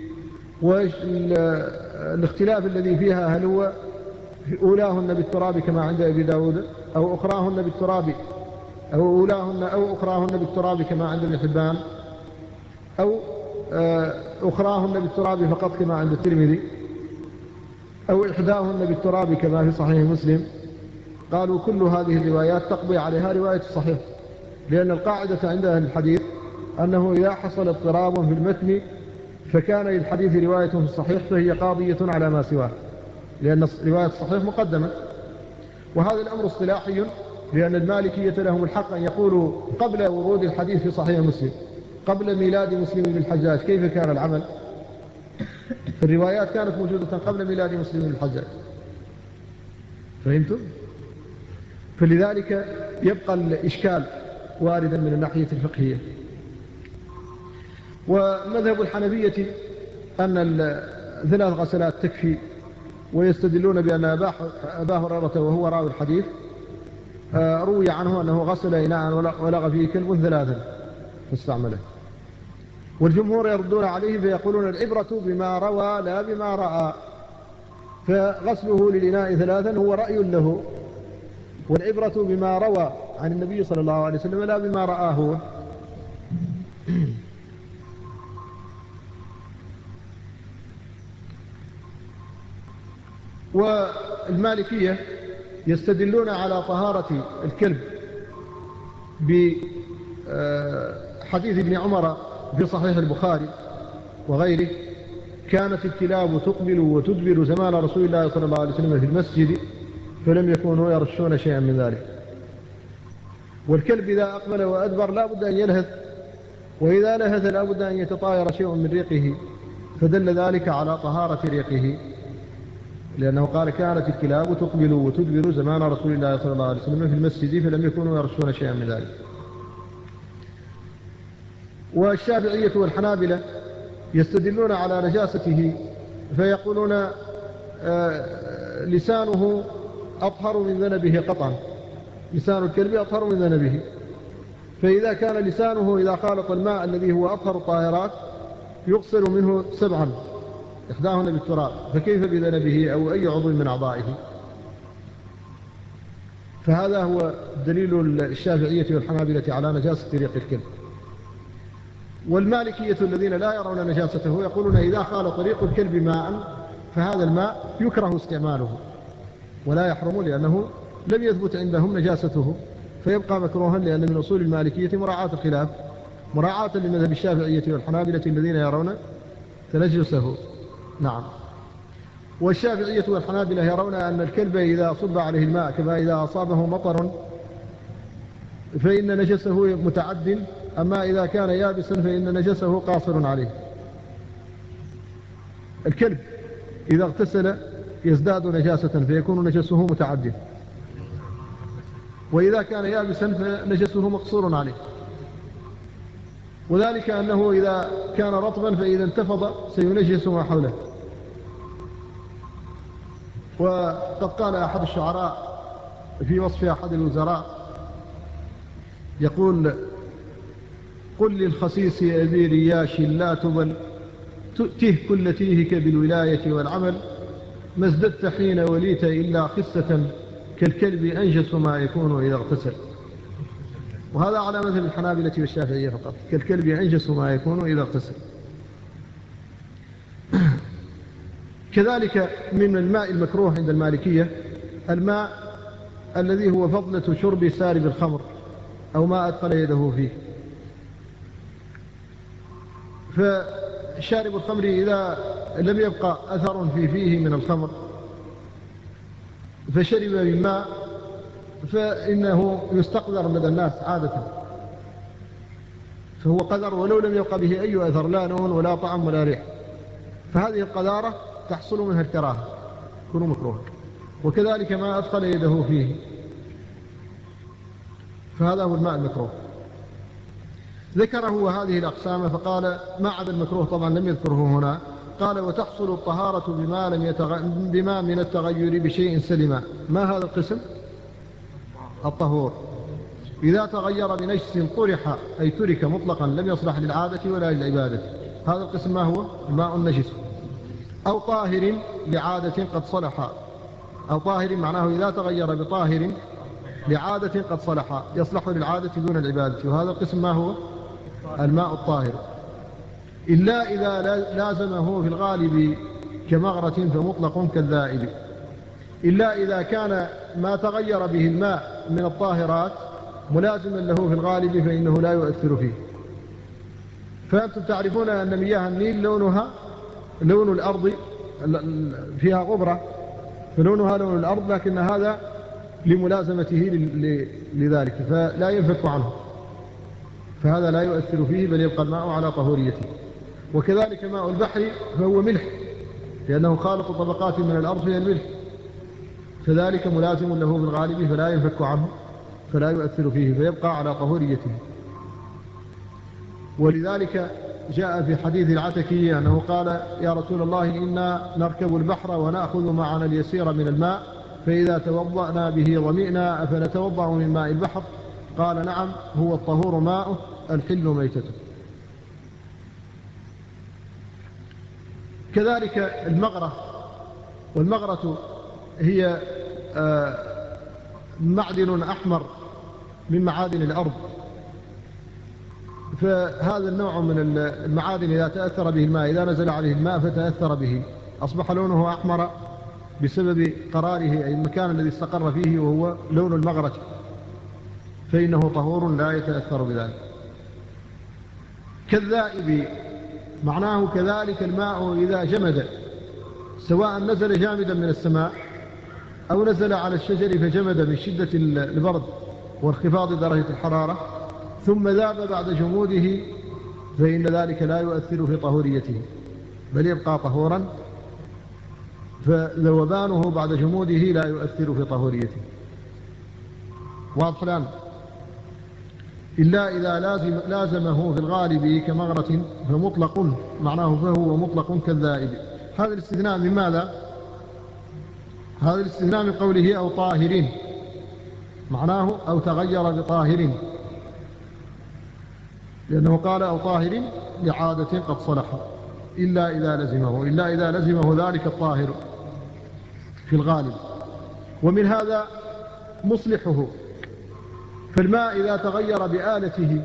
والاختلاف الذي فيها هل هو أولاهن بالتراب كما عند أبي داود أو أخراهن بالتراب أو أولاهن أو أخراهن بالتراب كما عند ابن حبان أو أخراهن بالتراب فقط كما عند الترمذي أو إحداهن بالتراب كما في صحيح مسلم. قالوا كل هذه الروايات تقضي عليها رواية الصحيح، لأن القاعدة عند أهل الحديث أنه إذا حصل اضطراب في المتن فكان للحديث رواية في الصحيح فهي قاضية على ما سواه، لأن رواية الصحيح مقدمة. وهذا الأمر اصطلاحي، لأن المالكية لهم الحق أن يقولوا قبل ورود الحديث في صحيح مسلم قبل ميلاد مسلم بالحجاج كيف كان العمل. الروايات كانت موجودة قبل ميلاد مسلم بالحجاج، فهمتم؟ فلذلك يبقى الإشكال واردا من الناحية الفقهية. ومذهب الحنفية أن ثلاث غسلات تكفي، ويستدلون بأن أبا هريرة وهو راوي الحديث روي عنه أنه غسل إناء ولغ فيه كلب ثلاثا فاستعمله. والجمهور يردون عليه فيقولون العبرة بما روى لا بما رأى، فغسله للإناء ثلاثا هو رأي له، والعبرة بما روى عن النبي صلى الله عليه وسلم لا بما رآه هو. والمالكية يستدلون على طهارة الكلب بحديث ابن عمر في صحيح البخاري وغيره: كانت الكلاب تقبل وتدبر زمان رسول الله صلى الله عليه وسلم في المسجد فلم يكونوا يرشون شيئا من ذلك. والكلب إذا أقبل وأدبر لا بد أن يلهث، وإذا لهث لا بد أن يتطاير شيء من ريقه، فدل ذلك على طهارة ريقه، لأنه قال كانت الكلاب تقبل وتدبر زمان رسول الله صلى الله عليه وسلم في المسجد فلم يكونوا يرشون شيئا من ذلك. والشافعية والحنابلة يستدلون على نجاسته فيقولون لسانه أطهر من ذنبه قطعا، لسان الكلب أطهر من ذنبه، فإذا كان لسانه إذا خالط الماء الذي هو أطهر الطاهرات يغسل منه سبعا إحداهن بالتراب، فكيف بذنبه أو أي عضو من أعضائه؟ فهذا هو دليل الشافعية والحنابلة على نجاسة ريق الكلب. والمالكية الذين لا يرون نجاسته يقولون إذا خالط ريق الكلب ماء فهذا الماء يكره استعماله ولا يحرم، لأنه لم يثبت عندهم نجاسته، فيبقى مكروها، لأن من أصول المالكية مراعاة الخلاف، مراعاة لمذهب الشافعية والحنابلة الذين يرون تنجسه. نعم. والشافعية والحنابلة يرون أن الكلب إذا صب عليه الماء كما إذا أصابه مطر فإن نجسه متعد، أما إذا كان يابسا فإن نجسه قاصر عليه. الكلب إذا اغتسل يزداد نجاسة فيكون نجسه متعد، وإذا كان يابسا فنجسه مقصور عليه، وذلك أنه إذا كان رطبا فإذا انتفض سينجس ما حوله. وقد قال أحد الشعراء في وصف أحد الوزراء يقول: قل للخسيس أبي رياش لا تبل تؤته كل تيهك بالولاية والعمل، ما ازددت حين وليت إلا خسة كالكلب أنجس ما يكون إذا اغتسل. وهذا على مذهب الحنابلة والشافعية فقط، كالكلب أنجس ما يكون إذا اغتسل. كذلك من الماء المكروه عند المالكية الماء الذي هو فضلة شرب سارب الخمر أو ما أدخل يده فيه. فشارب الخمر إذا لم يبقى أثر في فيه من الخمر فشرب من ماء فإنه يستقذر لدى الناس عادة، فهو قذر ولو لم يبقى به أي أثر، لا لون ولا طعم ولا ريح، فهذه القذارة تحصل منها الكراهة، يكون مكروها. وكذلك ما أدخل يده فيه، فهذا هو الماء المكروه. ذكره هذه الأقسام فقال ما عدا المكروه طبعا لم يذكره هنا، قال: وتحصل الطهارة بما, لم يتغ... بما من التغير بشيء سلما. ما هذا القسم؟ الطهور. إذا تغير بنجس طرح أي ترك مطلقا لم يصلح للعادة ولا للعبادة. هذا القسم ما هو؟ الماء النجس. أو طاهر لعادة قد صلح، أو طاهر معناه إذا تغير بطاهر لعادة قد صلح يصلح للعادة دون العبادة. وهذا القسم ما هو؟ الماء الطاهر. إلا إذا لازمه في الغالب كمغرة فمطلق كالذائب. إلا إذا كان ما تغير به الماء من الطاهرات ملازما له في الغالب فإنه لا يؤثر فيه. فأنتم تعرفون أن مياه النيل لونها لون الأرض، فيها غبرة فلونها لون الأرض، لكن هذا لملازمته لذلك فلا ينفك عنه، فهذا لا يؤثر فيه بل يبقى الماء على طهوريته. وكذلك ماء البحر فهو ملح لأنه خالق طبقات من الأرض هي الملح، فذلك ملازم له بالغالب فلا ينفك عنه فلا يؤثر فيه فيبقى على طهوريته. ولذلك جاء في حديث العتكي أنه قال: يا رسول الله إنا نركب البحر ونأخذ معنا اليسير من الماء فإذا توضأنا به ظمئنا أفنتوضأ من ماء البحر؟ قال: نعم، هو الطهور ماؤه الحل ميتته. كذلك المغرة، والمغرة هي معدن أحمر من معادن الأرض، فهذا النوع من المعادن إذا تأثر به الماء، إذا نزل عليه الماء فتأثر به أصبح لونه أحمر بسبب قراره أي المكان الذي استقر فيه وهو لون المغرة، فإنه طهور لا يتأثر بذلك. كالذائب معناه كذلك الماء إذا جمد، سواء نزل جامدا من السماء أو نزل على الشجر فجمد من شدة البرد وانخفاض درجة الحرارة ثم ذاب بعد جموده، فإن ذلك لا يؤثر في طهوريته بل يبقى طهورا، فذوبانه بعد جموده لا يؤثر في طهوريته. واضح الآن؟ إلا إذا لازم لازمه في الغالب كمغرة فمطلق معناه فهو مطلق كالذائب. هذا الاستثناء من ماذا؟ هذا الاستثناء من قوله أو طاهرين، معناه أو تغير بطاهر، لأنه قال أو طاهر لعادة قد صلح. إلا إذا لزمه، إلا إذا لزمه ذلك الطاهر في الغالب. ومن هذا مصلحه، فالماء إذا تغير بآلته،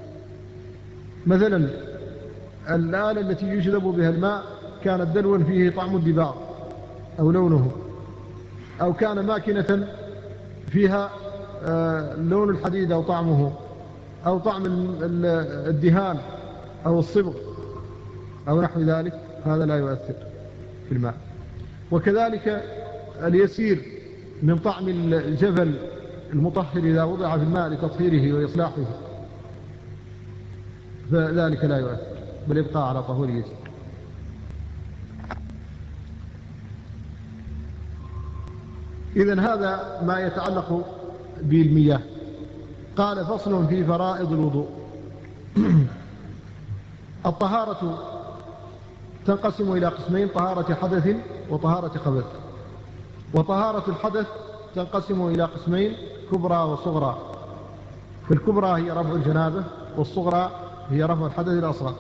مثلا الآلة التي يجذب بها الماء كانت دلوا فيه طعم الدباغ أو لونه، أو كان ماكنة فيها لون الحديد أو طعمه، أو طعم الدهان أو الصبغ أو نحو ذلك، هذا لا يؤثر في الماء. وكذلك اليسير من طعم الجبل المطهر إذا وضع في الماء لتطهيره وإصلاحه فذلك لا يؤثر بل يبقى على طهوريته. إذن هذا ما يتعلق بالمياه. قال: فصل في فرائض الوضوء. الطهارة تنقسم إلى قسمين: طهارة حدث وطهارة خبث. وطهارة الحدث تنقسم إلى قسمين: كبرى وصغرى. فالكبرى هي رفع الجنابة، والصغرى هي رفع الحدث الأصغر.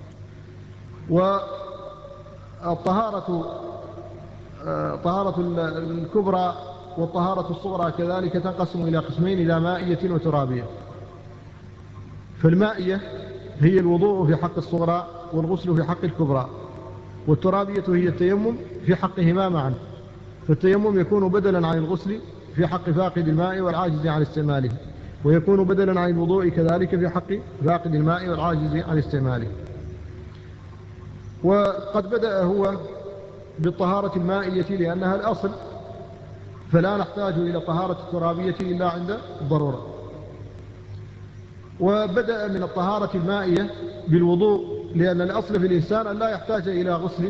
والطهارة طهارة الكبرى والطهارة الصغرى كذلك تنقسم إلى قسمين: إلى مائية وترابية. فالمائية هي الوضوء في حق الصغرى والغسل في حق الكبرى، والترابية هي التيمم في حقهما معا. فالتيمم يكون بدلا عن الغسل في حق فاقد الماء والعاجز عن استعماله، ويكون بدلا عن الوضوء كذلك في حق فاقد الماء والعاجز عن استعماله. وقد بدأ هو بالطهارة المائية لأنها الأصل، فلا نحتاج إلى طهارة الترابية إلا عند الضرورة. وبدأ من الطهارة المائية بالوضوء لأن الأصل في الإنسان أن لا يحتاج إلى غسل.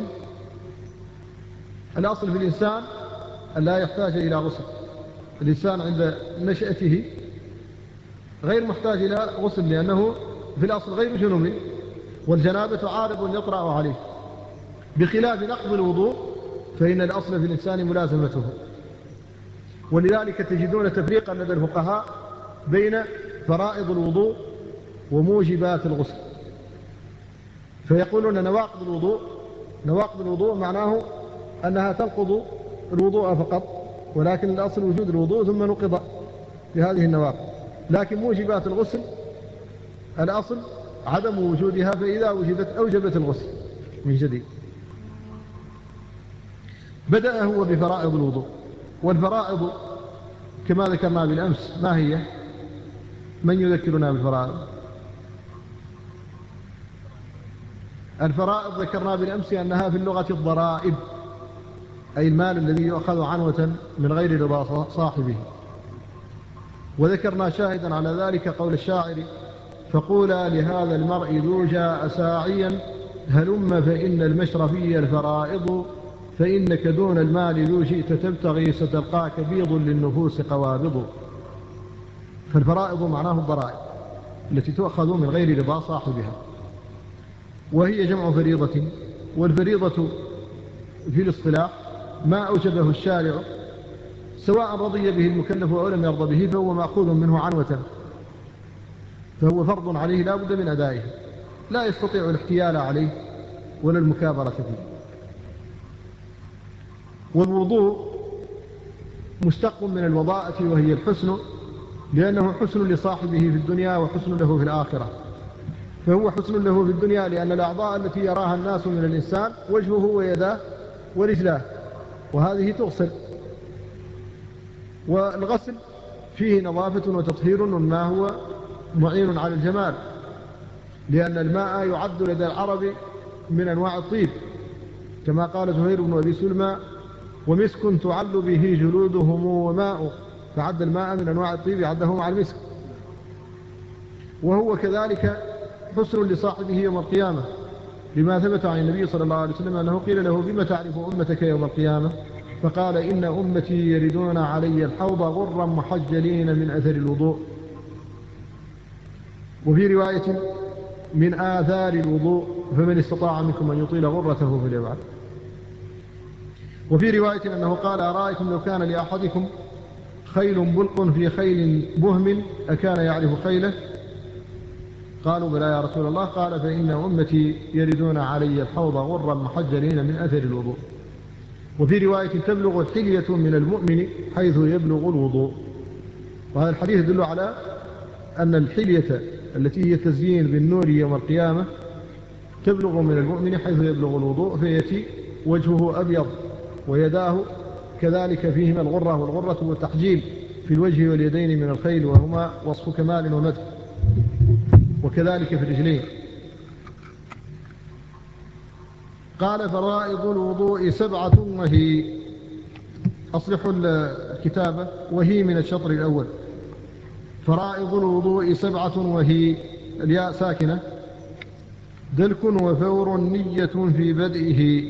الأصل في الإنسان أن لا يحتاج إلى غسل. الإنسان عند نشأته غير محتاج إلى غسل لأنه في الأصل غير جنوب، والجنابة عارض يطرأ عليه، بخلاف نقض الوضوء فإن الأصل في الإنسان ملازمته. ولذلك تجدون تفريقا لدى الفقهاء بين فرائض الوضوء وموجبات الغسل. فيقولون نواقض الوضوء نواقض الوضوء معناه أنها تنقض الوضوء فقط، ولكن الأصل وجود الوضوء ثم نقض بهذه النواقض. لكن موجبات الغسل الأصل عدم وجودها، فإذا وجدت أوجبت الغسل من جديد. بدأ هو بفرائض الوضوء، والفرائض كما ذكرنا بالأمس ما هي؟ من يذكرنا بالفرائض؟ الفرائض ذكرنا بالأمس أنها في اللغة الضرائب، أي المال الذي يؤخذ عنوة من غير رضا صاحبه. وذكرنا شاهدا على ذلك قول الشاعر: فقولا لهذا المرء ذو جاء ساعيا هلم فإن المشرفي الفرائض، فإنك دون المال ذو جئت تبتغي ستلقاك بيض للنفوس قوابض. فالفرائض معناه الضرائب التي تؤخذ من غير رضا صاحبها، وهي جمع فريضة. والفريضة في الاصطلاح ما أوجبه الشارع سواء رضي به المكلف أو لم يرضى به، فهو مأخوذ منه عنوة، فهو فرض عليه لا بد من أدائه، لا يستطيع الاحتيال عليه ولا المكابرة فيه. والوضوء مشتق من الوضاءة وهي الحسن، لأنه حسن لصاحبه في الدنيا وحسن له في الآخرة. فهو حسن له في الدنيا لأن الأعضاء التي يراها الناس من الإنسان وجهه ويداه ورجلاه، وهذه تغسل. والغسل فيه نظافة وتطهير، والماء هو معين على الجمال، لأن الماء يعد لدى العرب من أنواع الطيب، كما قال زهير بن أبي سلمى: ومسك تعل به جلودهم وماء، فعد الماء من أنواع الطيب عده مع المسك. وهو كذلك حسن لصاحبه يوم القيامة، لما ثبت عن النبي صلى الله عليه وسلم أنه قيل له: بما تعرف أمتك يوم القيامة؟ فقال: إن أمتي يردون علي الحوض غرا محجلين من أثر الوضوء. وفي رواية: من آثار الوضوء فمن استطاع منكم أن يطيل غرته فليفعل. وفي رواية أنه قال: أرأيتم لو كان لأحدكم خيل بلق في خيل بهم أكان يعرف خيله؟ قالوا: بلى يا رسول الله. قال: فإن أمتي يردون علي الحوض غرا محجلين من أثر الوضوء. وفي رواية: تبلغ الحلية من المؤمن حيث يبلغ الوضوء. وهذا الحديث يدل على أن الحلية التي هي التزيين بالنور يوم القيامة تبلغ من المؤمن حيث يبلغ الوضوء، فيأتي وجهه أبيض ويداه كذلك فيهما الغرة، والغرة هو التحجيل في الوجه واليدين من الخيل، وهما وصف كمال ومدح، وكذلك في الرجلين. قال: فرائض الوضوء سبعة وهي، أصلحوا الكتابة، وهي من الشطر الأول. فرائض الوضوء سبعة وهي: الياء ساكنة، دلك وفور نية في بدئه.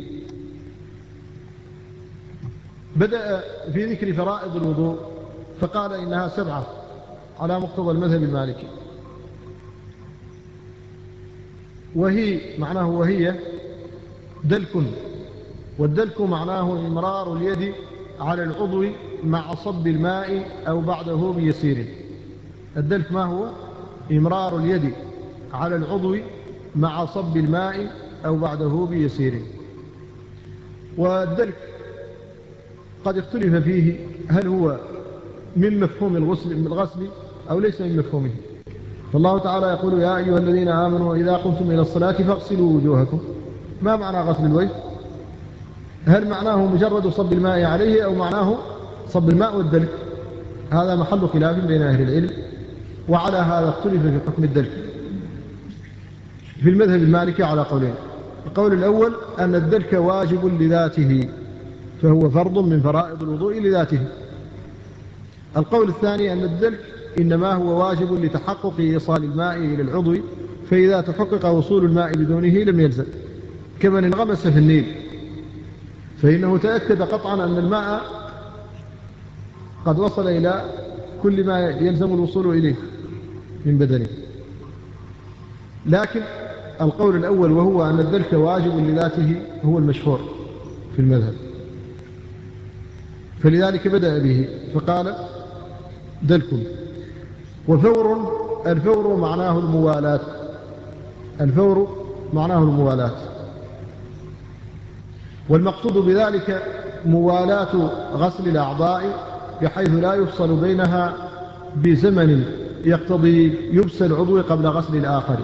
بدأ في ذكر فرائض الوضوء فقال إنها سبعة على مقتضى المذهب المالكي. وهي معناه وهي دلك، والدلك معناه إمرار اليد على العضو مع صب الماء أو بعده بيسير. الدلك ما هو؟ إمرار اليد على العضو مع صب الماء أو بعده بيسير. والدلك قد اختلف فيه هل هو من مفهوم الغسل الغسل أو ليس من مفهومه. فالله تعالى يقول: يا أيها الذين آمنوا إذا قمتم إلى الصلاة فاغسلوا وجوهكم. ما معنى غسل الوجه؟ هل معناه مجرد صب الماء عليه أو معناه صب الماء والدلك؟ هذا محل خلاف بين أهل العلم، وعلى هذا اختلف في حكم الدلك في المذهب المالكي على قولين. القول الأول أن الدلك واجب لذاته، فهو فرض من فرائض الوضوء لذاته. القول الثاني أن الدلك إنما هو واجب لتحقق إيصال الماء إلى العضو، فإذا تحقق وصول الماء بدونه لم يلزم، كمن انغمس في النيل فإنه تأكد قطعا أن الماء قد وصل إلى كل ما يلزم الوصول إليه من بدنه. لكن القول الأول وهو أن الدلك واجب لذاته هو المشهور في المذهب، فلذلك بدأ به فقال: دلك. وفور الفور معناه الموالاة، الفور معناه الموالاة، والمقصود بذلك موالاة غسل الأعضاء بحيث لا يفصل بينها بزمن يقتضي يبسل العضو قبل غسل الآخر،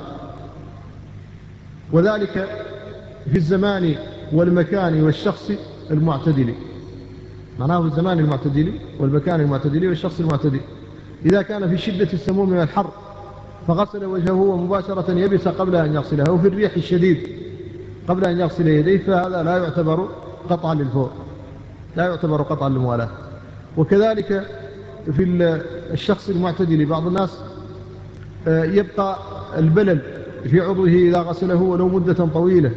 وذلك في الزمان والمكان والشخص المعتدل، معناه في الزمان المعتدل والمكان المعتدل والشخص المعتدل. إذا كان في شدة السموم من الحر فغسل وجهه مباشرة يبس قبل أن يغسله، أو في الريح الشديد قبل أن يغسل يديه، فهذا لا يعتبر قطعا للفور، لا يعتبر قطعا للموالاة. وكذلك في الشخص المعتدل بعض الناس يبقى البلل في عضوه إذا غسله ولو مدة طويلة،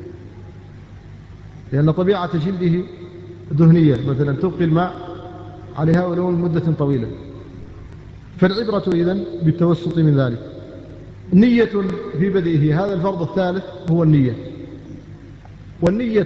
لأن طبيعة جلده دهنية مثلا تبقي الماء عليها ولو مدة طويلة، فالعبرة إذن بالتوسط من ذلك. نية في بدئه، هذا الفرض الثالث هو النية، والنية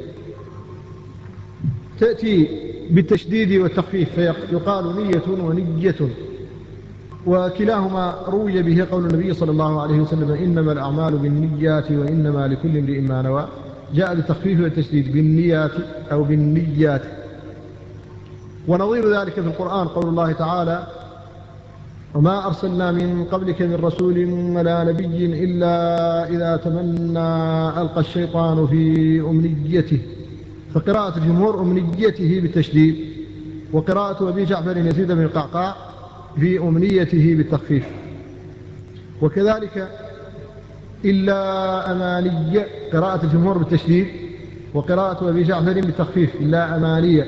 تأتي بالتشديد والتخفيف، فيقال نية ونية، وكلاهما روي به قول النبي صلى الله عليه وسلم إنما الأعمال بالنيات وإنما لكل امرئ ما نوى، جاء بالتخفيف والتشديد بالنيات أو بالنيات. ونظير ذلك في القرآن قول الله تعالى وما أرسلنا من قبلك من رسول ولا نبي إلا إذا تمنى ألقى الشيطان في أمنيته، فقراءة الجمهور أمنيته بالتشديد، وقراءة أبي جعفر يزيد بن القعقاع في أمنيته بالتخفيف. وكذلك إلا أماني قراءة الجمهور بالتشديد، وقراءة أبي جعفر بالتخفيف إلا أمانية.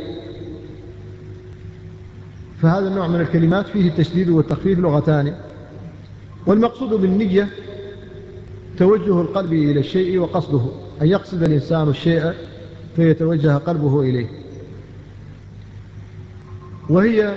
فهذا النوع من الكلمات فيه التشديد والتخفيف لغتان. والمقصود بالنية توجه القلب إلى الشيء وقصده، أن يقصد الإنسان الشيء فيتوجه قلبه إليه، وهي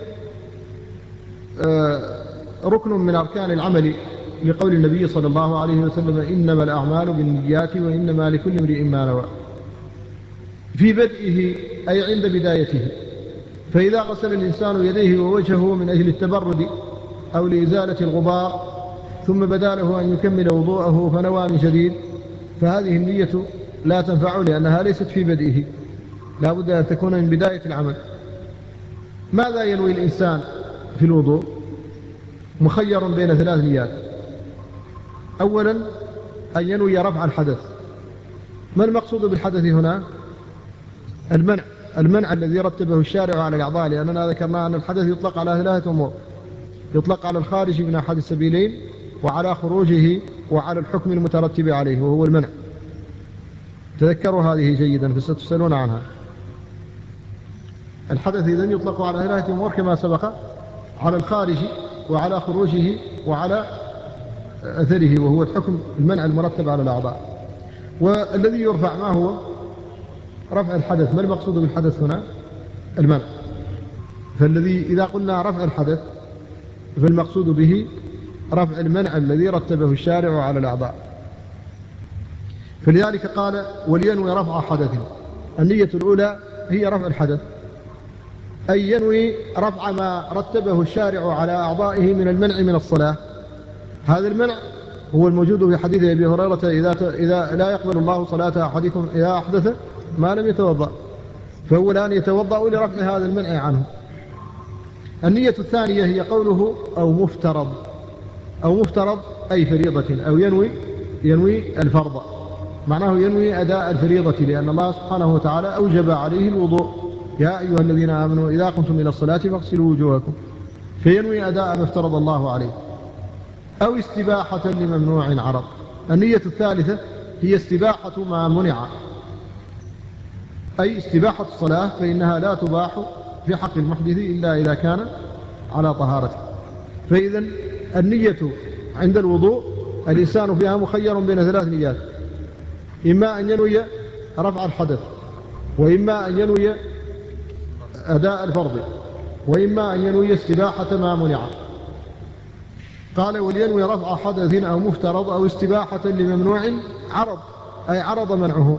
ركن من أركان العمل لقول النبي صلى الله عليه وسلم إنما الأعمال بالنيات وإنما لكل امرئ ما نوى، في بدئه أي عند بدايته. فإذا غسل الإنسان يديه ووجهه من أجل التبرد أو لإزالة الغبار ثم بدا له أن يكمل وضوءه فنوى من جديد، فهذه النية لا تنفع لأنها ليست في بدئه، لا بد أن تكون من بداية العمل. ماذا ينوي الإنسان في الوضوء؟ مخير بين ثلاث نيات. أولا أن ينوي رفع الحدث. ما المقصود بالحدث هنا؟ المنع، المنع الذي رتبه الشارع على الأعضاء، لأننا ذكرنا أن الحدث يطلق على ثلاثة أمور، يطلق على الخارج من أحد السبيلين وعلى خروجه وعلى الحكم المترتب عليه وهو المنع. تذكروا هذه جيدا فستسألون عنها. الحدث إذن يطلق على ثلاثة أمور كما سبق، على الخارج وعلى خروجه وعلى أثره وهو الحكم المنع المرتب على الأعضاء. والذي يرفع ما هو رفع الحدث. ما المقصود بالحدث هنا؟ المنع. فالذي إذا قلنا رفع الحدث فالمقصود به رفع المنع الذي رتبه الشارع على الأعضاء. فلذلك قال ولينوي رفع حدث. النية الأولى هي رفع الحدث، أي ينوي رفع ما رتبه الشارع على أعضائه من المنع من الصلاة. هذا المنع هو الموجود في حديث أبي هريرة إذا, إذا لا يقبل الله صلاة أحدكم إذا أحدث ما لم يتوضأ، فهو الآن يتوضأ لرفع هذا المنع عنه. النية الثانية هي قوله أو مفترض، أو مفترض أي فريضة، أو ينوي ينوي الفرض، معناه ينوي أداء الفريضة، لأن الله سبحانه وتعالى أوجب عليه الوضوء يا أيها الذين آمنوا إذا قمتم إلى الصلاة فاغسلوا وجوهكم، فينوي أداء ما افترض الله عليه. أو استباحة لممنوع عرض. النية الثالثة هي استباحة ما منع، أي استباحة الصلاة، فإنها لا تباح في حق المحدث إلا إذا كان على طهارته. فإذا النية عند الوضوء الإنسان فيها مخير بين ثلاث نيات، إما أن ينوي رفع الحدث، وإما أن ينوي أداء الفرض، وإما أن ينوي استباحة ما منع. قال ولينوي رفع حدث أو مفترض أو استباحة لممنوع عرض، أي عرض منعه.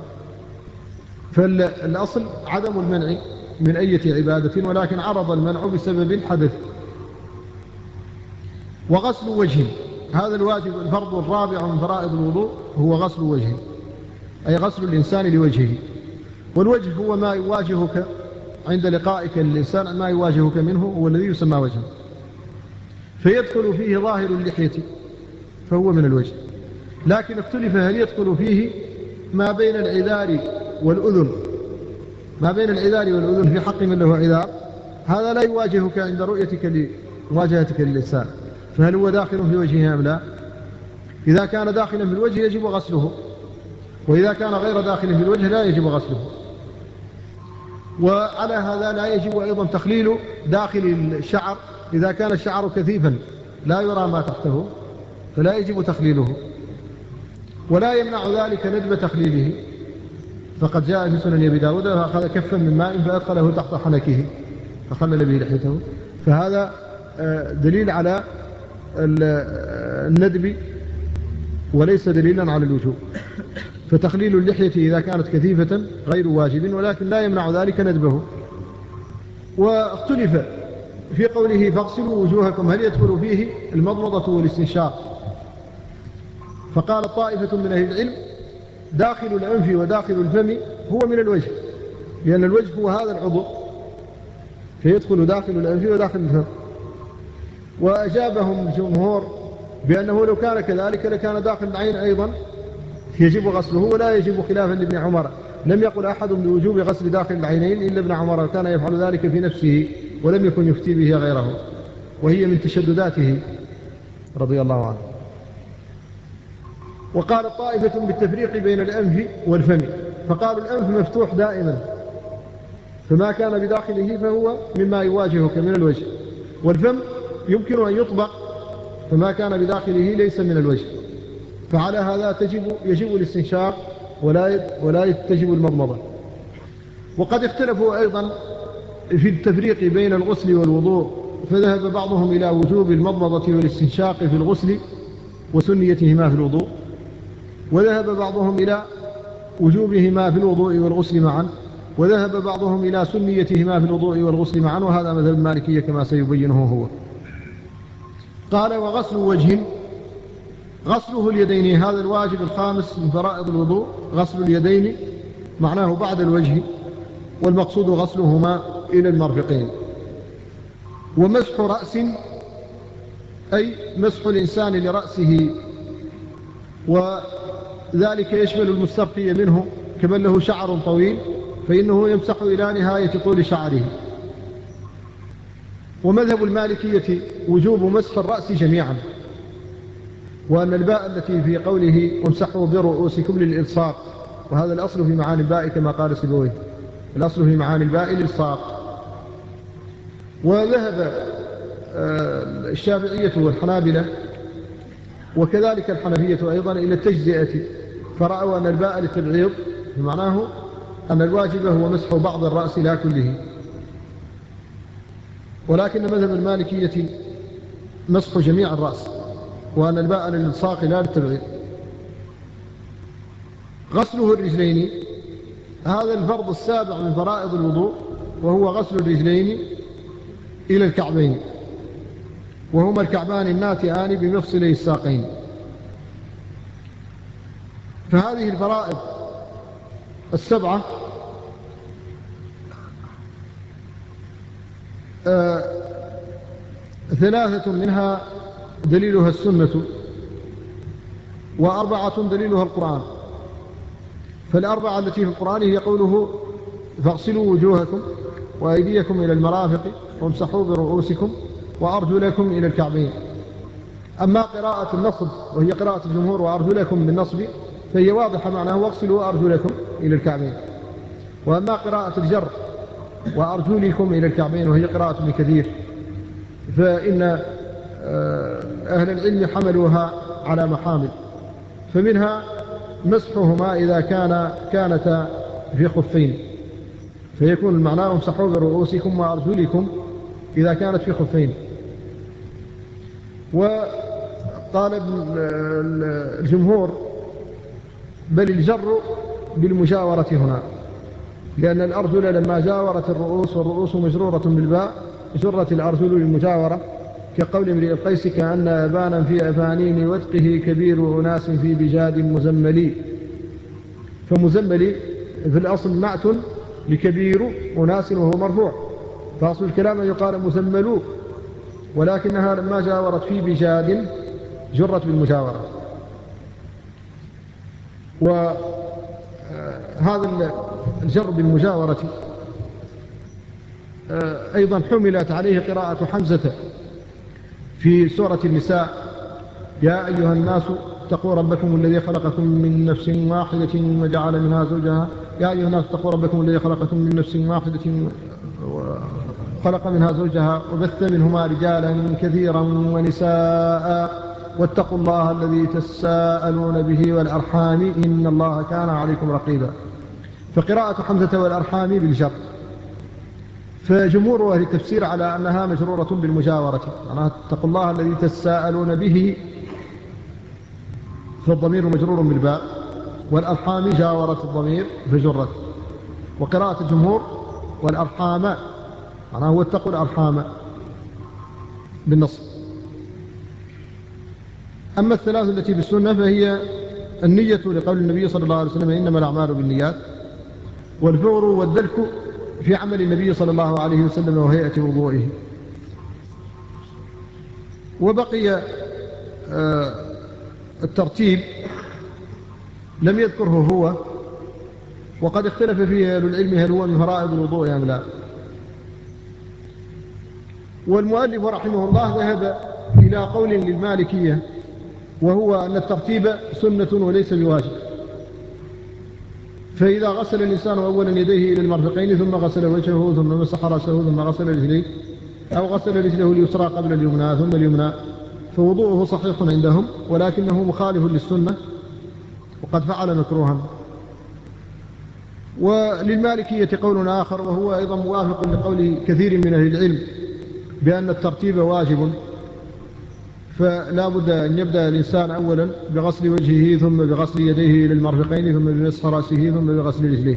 فالأصل عدم المنع من أي عبادة، ولكن عرض المنع بسبب الحدث. وغسل وجه، هذا الواجب الفرض الرابع من فرائض الوضوء هو غسل وجه، أي غسل الإنسان لوجهه. والوجه هو ما يواجهك عند لقائك للإنسان، ما يواجهك منه هو الذي يسمى وجه، فيدخل فيه ظاهر اللحية فهو من الوجه. لكن اختلف هل يدخل فيه ما بين العذار والأذن، ما بين العذار والأذن في حق من له عذار، هذا لا يواجهك عند رؤيتك لمواجهتك للإنسان، فهل هو داخل في وجهه أم لا؟ إذا كان داخلا في الوجه يجب غسله، وإذا كان غير داخل في الوجه لا يجب غسله. وعلى هذا لا يجب أيضا تخليل داخل الشعر، إذا كان الشعر كثيفا لا يرى ما تحته فلا يجب تخليله، ولا يمنع ذلك ندب تخليله، فقد جاء في سنن أبي داود فأخذ كفا من ماء فأدخله تحت حنكه فخلل به لحيته، فهذا دليل على الندب وليس دليلا على الوجوب. فتخليل اللحية إذا كانت كثيفة غير واجب، ولكن لا يمنع ذلك ندبه. واختلف في قوله فاغسلوا وجوهكم هل يدخل فيه المضمضة والاستنشاق، فقال طائفة من أهل العلم داخل الأنف وداخل الفم هو من الوجه، لأن الوجه هو هذا العضو فيدخل داخل الأنف وداخل الفم. وأجابهم الجمهور بأنه لو كان كذلك لكان داخل العين أيضا يجب غسله ولا يجب، خلافا لابن عمر. لم يقل أحد بوجوب غسل داخل العينين إلا ابن عمر، كان يفعل ذلك في نفسه ولم يكن يفتي به غيره، وهي من تشدداته رضي الله عنه. وقال طائفة بالتفريق بين الأنف والفم، فقالوا الأنف مفتوح دائما فما كان بداخله فهو مما يواجهك من الوجه، والفم يمكن أن يطبق فما كان بداخله ليس من الوجه، فعلى هذا تجب يجب الاستنشاق ولا ولا تجب المضمضة. وقد اختلفوا أيضا في التفريق بين الغسل والوضوء، فذهب بعضهم إلى وجوب المضمضة والاستنشاق في الغسل وسنيتهما في الوضوء، وذهب بعضهم إلى وجوبهما في الوضوء والغسل معا، وذهب بعضهم إلى سنيتهما في الوضوء والغسل معا، وهذا مذهب المالكية كما سيبينه هو. قال وغسل وجه غسله اليدين، هذا الواجب الخامس من فرائض الوضوء، غسل اليدين معناه بعد الوجه، والمقصود غسلهما إلى المرفقين. ومسح رأس أي مسح الإنسان لرأسه، وذلك يشمل المسترخي منه كمن له شعر طويل فإنه يمسح إلى نهاية طول شعره. ومذهب المالكية وجوب مسح الرأس جميعا، وأن الباء التي في قوله وامسحوا برؤوسكم للإلصاق، وهذا الأصل في معاني الباء كما قال سيبويه، الأصل في معاني الباء للإلصاق. وذهب الشافعية والحنابلة وكذلك الحنفية أيضا إلى التجزئة، فرأوا أن الباء للتبعيض بمعناه أن الواجب هو مسح بعض الرأس لا كله، ولكن مذهب المالكية مسح جميع الرأس، وأن الباء للإلصاق لا للتبعيض. غسله الرجلين، هذا الفرض السابع من فرائض الوضوء، وهو غسل الرجلين إلى الكعبين، وهما الكعبان الناتئان بمفصلي الساقين. فهذه الفرائض السبعة آه ثلاثة منها دليلها السنة، وأربعة دليلها القرآن. فالأربعة التي في القرآن هي قوله فاغسلوا وجوهكم وأيديكم إلى المرافق وامسحوا برؤوسكم وأرجلكم إلى الكعبين. أما قراءة النصب وهي قراءة الجمهور وأرجلكم بالنصب فهي واضحة معناها واغسلوا أرجلكم إلى الكعبين. وأما قراءة الجر وأرجلكم إلى الكعبين وهي قراءة ابن كثير فإن أهل العلم حملوها على محامل، فمنها مسحهما إذا كان كانتا في خفين فيكون المعنى امسحوا برؤوسكم وأرجلكم إذا كانت في خفين. وقال الجمهور بل الجر بالمجاورة هنا، لأن الأرجل لما جاورت الرؤوس والرؤوس مجرورة بالباء جرت الأرجل للمجاورة كقول امرئ القيس كأن أبانا في أفانين وثقه كبير أناس في بجاد مزملي. فمزملي في الأصل نعت لكبير أناس وهو مرفوع، فأصل الكلام يقال مزملو، ولكنها لما جاورت في بجاد جرت بالمجاورة. وهذا الجر بالمجاورة أيضا حملت عليه قراءة حمزة في سورة النساء: يا أيها الناس اتقوا ربكم الذي خلقكم من نفس واحدة وجعل منها زوجها يا أيها الناس اتقوا ربكم الذي خلقكم من نفس واحدة وخلق منها زوجها وبث منهما رجالا كثيرا ونساء واتقوا الله الذي تساءلون به والأرحام إن الله كان عليكم رقيبا. فقراءة حمزة والأرحام بالجر. فجمهور أهل التفسير على أنها مجرورة بالمجاورة، معناها اتقوا الله الذي تساءلون به، فالضمير مجرور بالباء، والأرحام جاورت الضمير فجرت. وقراءة الجمهور والأرحام معناها هو اتقوا الأرحام بالنصب. أما الثلاث التي بالسنة فهي النية لقول النبي صلى الله عليه وسلم إنما الأعمال بالنيات، والفور والدلك في عمل النبي صلى الله عليه وسلم وهيئة وضوئه. وبقي الترتيب لم يذكره هو، وقد اختلف فيه أهل العلم هل هو من فرائض الوضوء أم لا. والمؤلف رحمه الله ذهب إلى قول للمالكية، وهو أن الترتيب سنة وليس بواجب. فإذا غسل الإنسان أولا يديه إلى المرفقين ثم غسل وجهه ثم مسح رأسه ثم غسل رجليه، أو غسل رجله اليسرى قبل اليمنى ثم اليمنى، فوضوءه صحيح عندهم، ولكنه مخالف للسنة وقد فعل مكروها. وللمالكية قول آخر، وهو أيضا موافق لقول كثير من أهل العلم بأن الترتيب واجب، فلا بد أن يبدأ الإنسان أولا بغسل وجهه ثم بغسل يديه إلى المرفقين ثم بمسح رأسه ثم بغسل رجليه.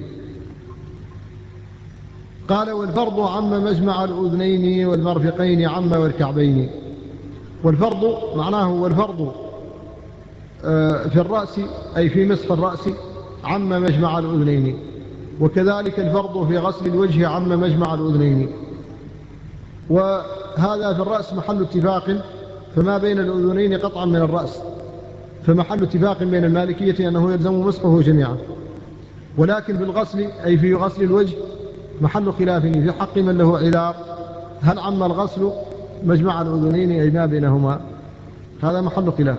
قال: والفرض عم مجمع الأذنين والمرفقين عم والكعبين. والفرض معناه والفرض في الرأس أي في مسح الرأس عم مجمع الأذنين، وكذلك الفرض في غسل الوجه عم مجمع الأذنين. وهذا في الرأس محل اتفاق، فما بين الأذنين قطعا من الرأس، فمحل اتفاق بين المالكية أنه يلزم مسحه جميعا. ولكن في الغسل أي في غسل الوجه محل خلاف في حق من له عذار، هل عم الغسل مجمع الأذنين أي ما بينهما؟ هذا محل خلاف.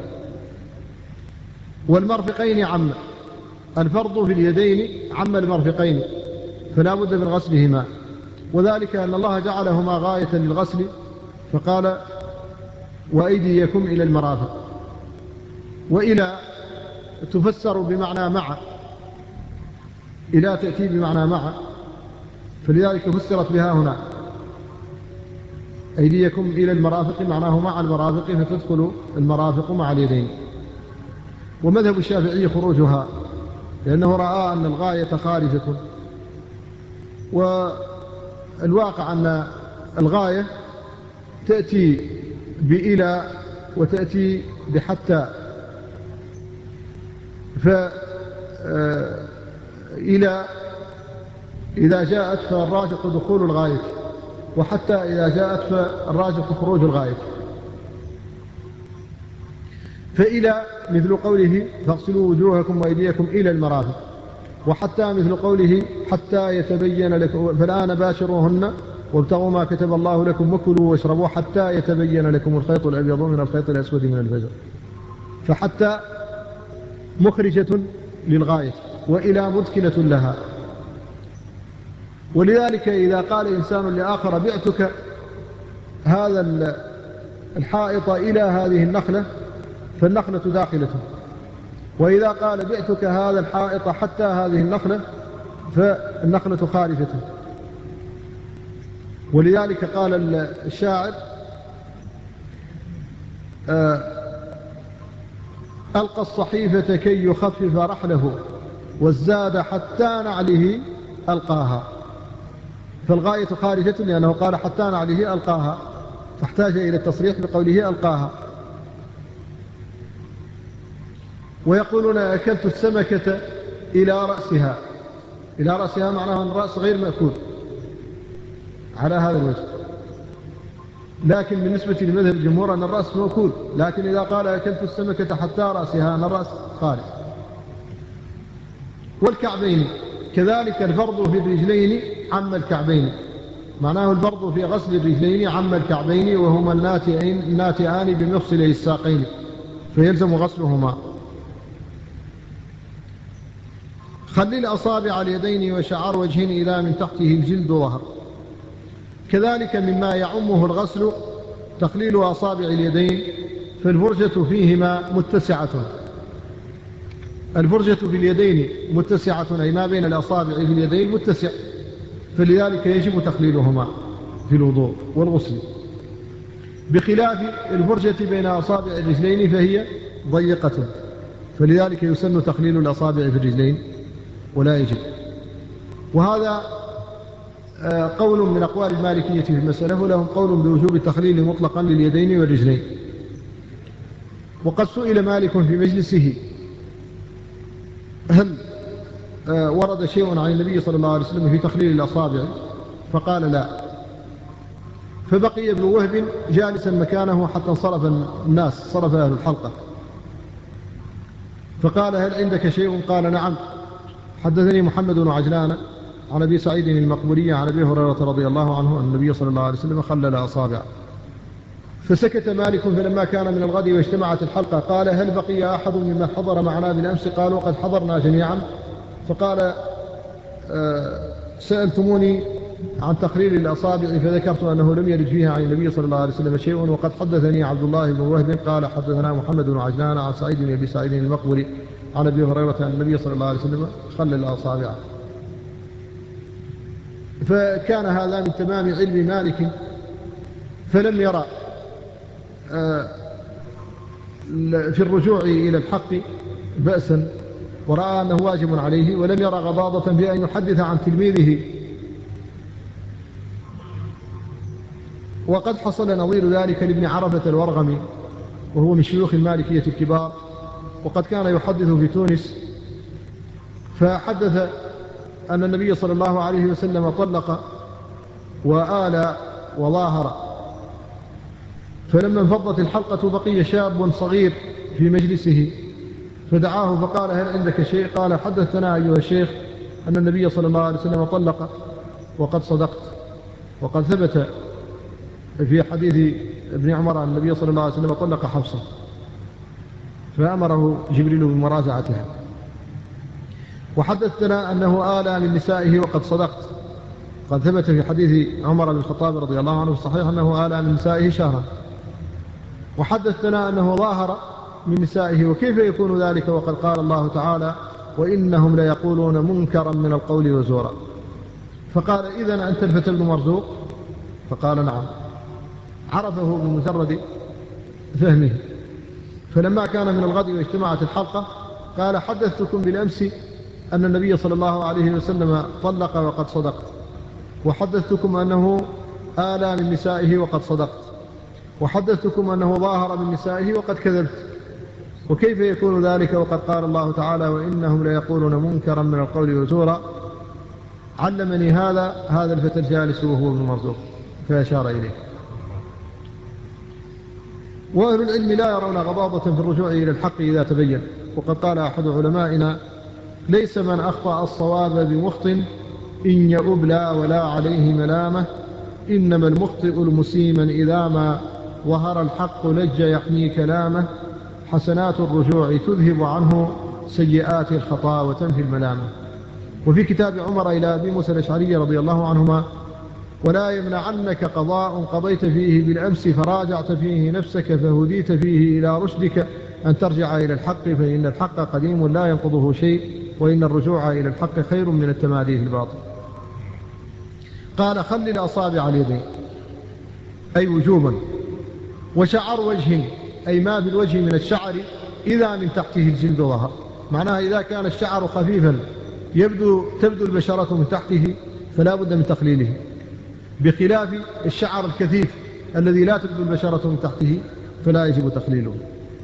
والمرفقين عم، الفرض في اليدين عم المرفقين، فلا بد من غسلهما، وذلك أن الله جعلهما غاية للغسل، فقال: وأيديكم إلى المرافق. وإلى تفسر بمعنى مع، إلى تأتي بمعنى مع، فلذلك فسرت بها هنا أيديكم إلى المرافق، معناه مع المرافق، فتدخل المرافق مع اليدين. ومذهب الشافعي خروجها، لأنه رأى أن الغاية خارجة، والواقع أن الغاية تأتي بإلى وتأتي بحتى، فإلى إذا جاءت فالراجح دخول الغاية، وحتى إذا جاءت فالراجح خروج الغاية. فإلى مثل قوله: فاغسلوا وجوهكم وأيديكم إلى المرافق. وحتى مثل قوله: حتى يتبين لكم فالآن باشروهن وابتغوا ما كتب الله لكم وكلوا واشربوا حتى يتبين لكم الخيط الأبيض من الخيط الأسود من الفجر. فحتى مخرجة للغاية، وإلى مدخلة لها. ولذلك إذا قال إنسان لآخر: بعتك هذا الحائط إلى هذه النخلة، فالنخلة داخلة. وإذا قال: بعتك هذا الحائط حتى هذه النخلة، فالنخلة خارجة. ولذلك قال الشاعر: ألقى الصحيفة كي يخفف رحله والزاد حتى نعله ألقاها. فالغاية خارجة، لأنه قال حتى نعله ألقاها، فاحتاج إلى التصريح بقوله ألقاها. ويقولون أكلت السمكة إلى رأسها. إلى رأسها معناه أن الرأس غير مأكول على هذا الوجه، لكن بالنسبة لمذهب الجمهور أن الرأس مأكول، لكن إذا قال أكلت السمكة حتى رأسها أن الرأس خالص. والكعبين كذلك، الفرض في الرجلين عم الكعبين، معناه الفرض في غسل الرجلين عم الكعبين وهما الناتئين الناتئان بمفصلي الساقين، فيلزم غسلهما. خلل أصابع اليدين وشعر وجهين إذا من تحته الجلد ظهر. كذلك مما يعمه الغسل تخليل أصابع اليدين، فالفرجة فيهما متسعة. الفرجة في اليدين متسعة، أي ما بين الأصابع في اليدين متسع، فلذلك يجب تخليلهما في الوضوء والغسل، بخلاف الفرجة بين أصابع الرجلين فهي ضيقة، فلذلك يسن تخليل الأصابع في الرجلين ولا يجب. وهذا قول من أقوال المالكية في المسألة، ولهم قول بوجوب التخليل مطلقا لليدين والرجلين. وقد سئل مالك في مجلسه هل ورد شيء عن النبي صلى الله عليه وسلم في تخليل الأصابع؟ فقال لا. فبقي ابن وهب جالسا مكانه حتى انصرف الناس، صرف أهل الحلقة، فقال هل عندك شيء؟ قال نعم، حدثني محمد بن عجلان عن أبي سعيد المقبوري عن أبي هريرة رضي الله عنه أن النبي صلى الله عليه وسلم خلل أصابع. فسكت مالك، فلما كان من الغد واجتمعت الحلقة قال هل بقي أحد ممن حضر معنا بالأمس؟ قالوا قد حضرنا جميعا. فقال سألتموني عن تخليل الأصابع فذكرت أنه لم يرد فيها عن النبي صلى الله عليه وسلم شيء، وقد حدثني عبد الله بن وهب قال حدثنا محمد بن عجلان عن سعيد بن أبي سعيد المقبوري عن أبي هريرة أن النبي صلى الله عليه وسلم خلل الأصابع. فكان هذا من تمام علم مالك، فلم يرى في الرجوع إلى الحق بأسا، ورأى أنه واجب عليه، ولم يرى غضاضة بأن يحدث عن تلميذه. وقد حصل نظير ذلك لابن عرفة الورغمي، وهو من شيوخ المالكية الكبار، وقد كان يحدث في تونس، فحدث أن النبي صلى الله عليه وسلم طلق وآل وظاهر، فلما انفضت الحلقة بقي شاب صغير في مجلسه فدعاه فقال هل عندك شيء؟ قال حدثنا أيها الشيخ أن النبي صلى الله عليه وسلم طلق وقد صدقت، وقد ثبت في حديث ابن عمر أن النبي صلى الله عليه وسلم طلق حفصة، فأمره جبريل بمراجعتها. وحدثنا أنه آلى من نسائه وقد صدقت، قد ثبت في حديث عمر بن الخطاب رضي الله عنه الصحيح أنه آلى من نسائه شهرا. وحدثنا أنه ظاهر من نسائه، وكيف يكون ذلك وقد قال الله تعالى وإنهم ليقولون منكرا من القول وزورا؟ فقال إذن أنت الفتى بن مرزوق؟ فقال نعم، عرفه بمجرد فهمه. فلما كان من الغد واجتمعت الحلقة قال حدثتكم بالأمس أن النبي صلى الله عليه وسلم طلق وقد صدقت، وحدثتكم أنه آلى من نسائه وقد صدقت، وحدثتكم أنه ظاهر من نسائه وقد كذبت، وكيف يكون ذلك وقد قال الله تعالى وإنهم ليقولون منكرا من القول وزورا؟ علمني هذا هذا الفتى الجالس وهو ابن مرزوق، فأشار إليه. وأهل العلم لا يرون غضاضة في الرجوع إلى الحق إذا تبين، وقد قال أحد علمائنا ليس من أخطأ الصواب بمخطئ إن يؤب لا ولا عليه ملامة، إنما المخطئ المسيما إذا ما ظهر الحق لج يحمي كلامه، حسنات الرجوع تذهب عنه سيئات الخطا وتنفي الملامة. وفي كتاب عمر إلى أبي موسى الأشعري رضي الله عنهما ولا يمنعنك قضاء قضيت فيه بالأمس فراجعت فيه نفسك فهديت فيه إلى رشدك أن ترجع إلى الحق فإن الحق قديم لا ينقضه شيء وإن الرجوع إلى الحق خير من التمادي في الباطل. قال خلل أصابع اليدين أي وجوبا، وشعر وجه أي ما في الوجه من الشعر إذا من تحته الجلد ظهر، معناها إذا كان الشعر خفيفا يبدو تبدو البشرة من تحته فلا بد من تخليله، بخلاف الشعر الكثيف الذي لا تبدو البشرة من تحته فلا يجب تقليله.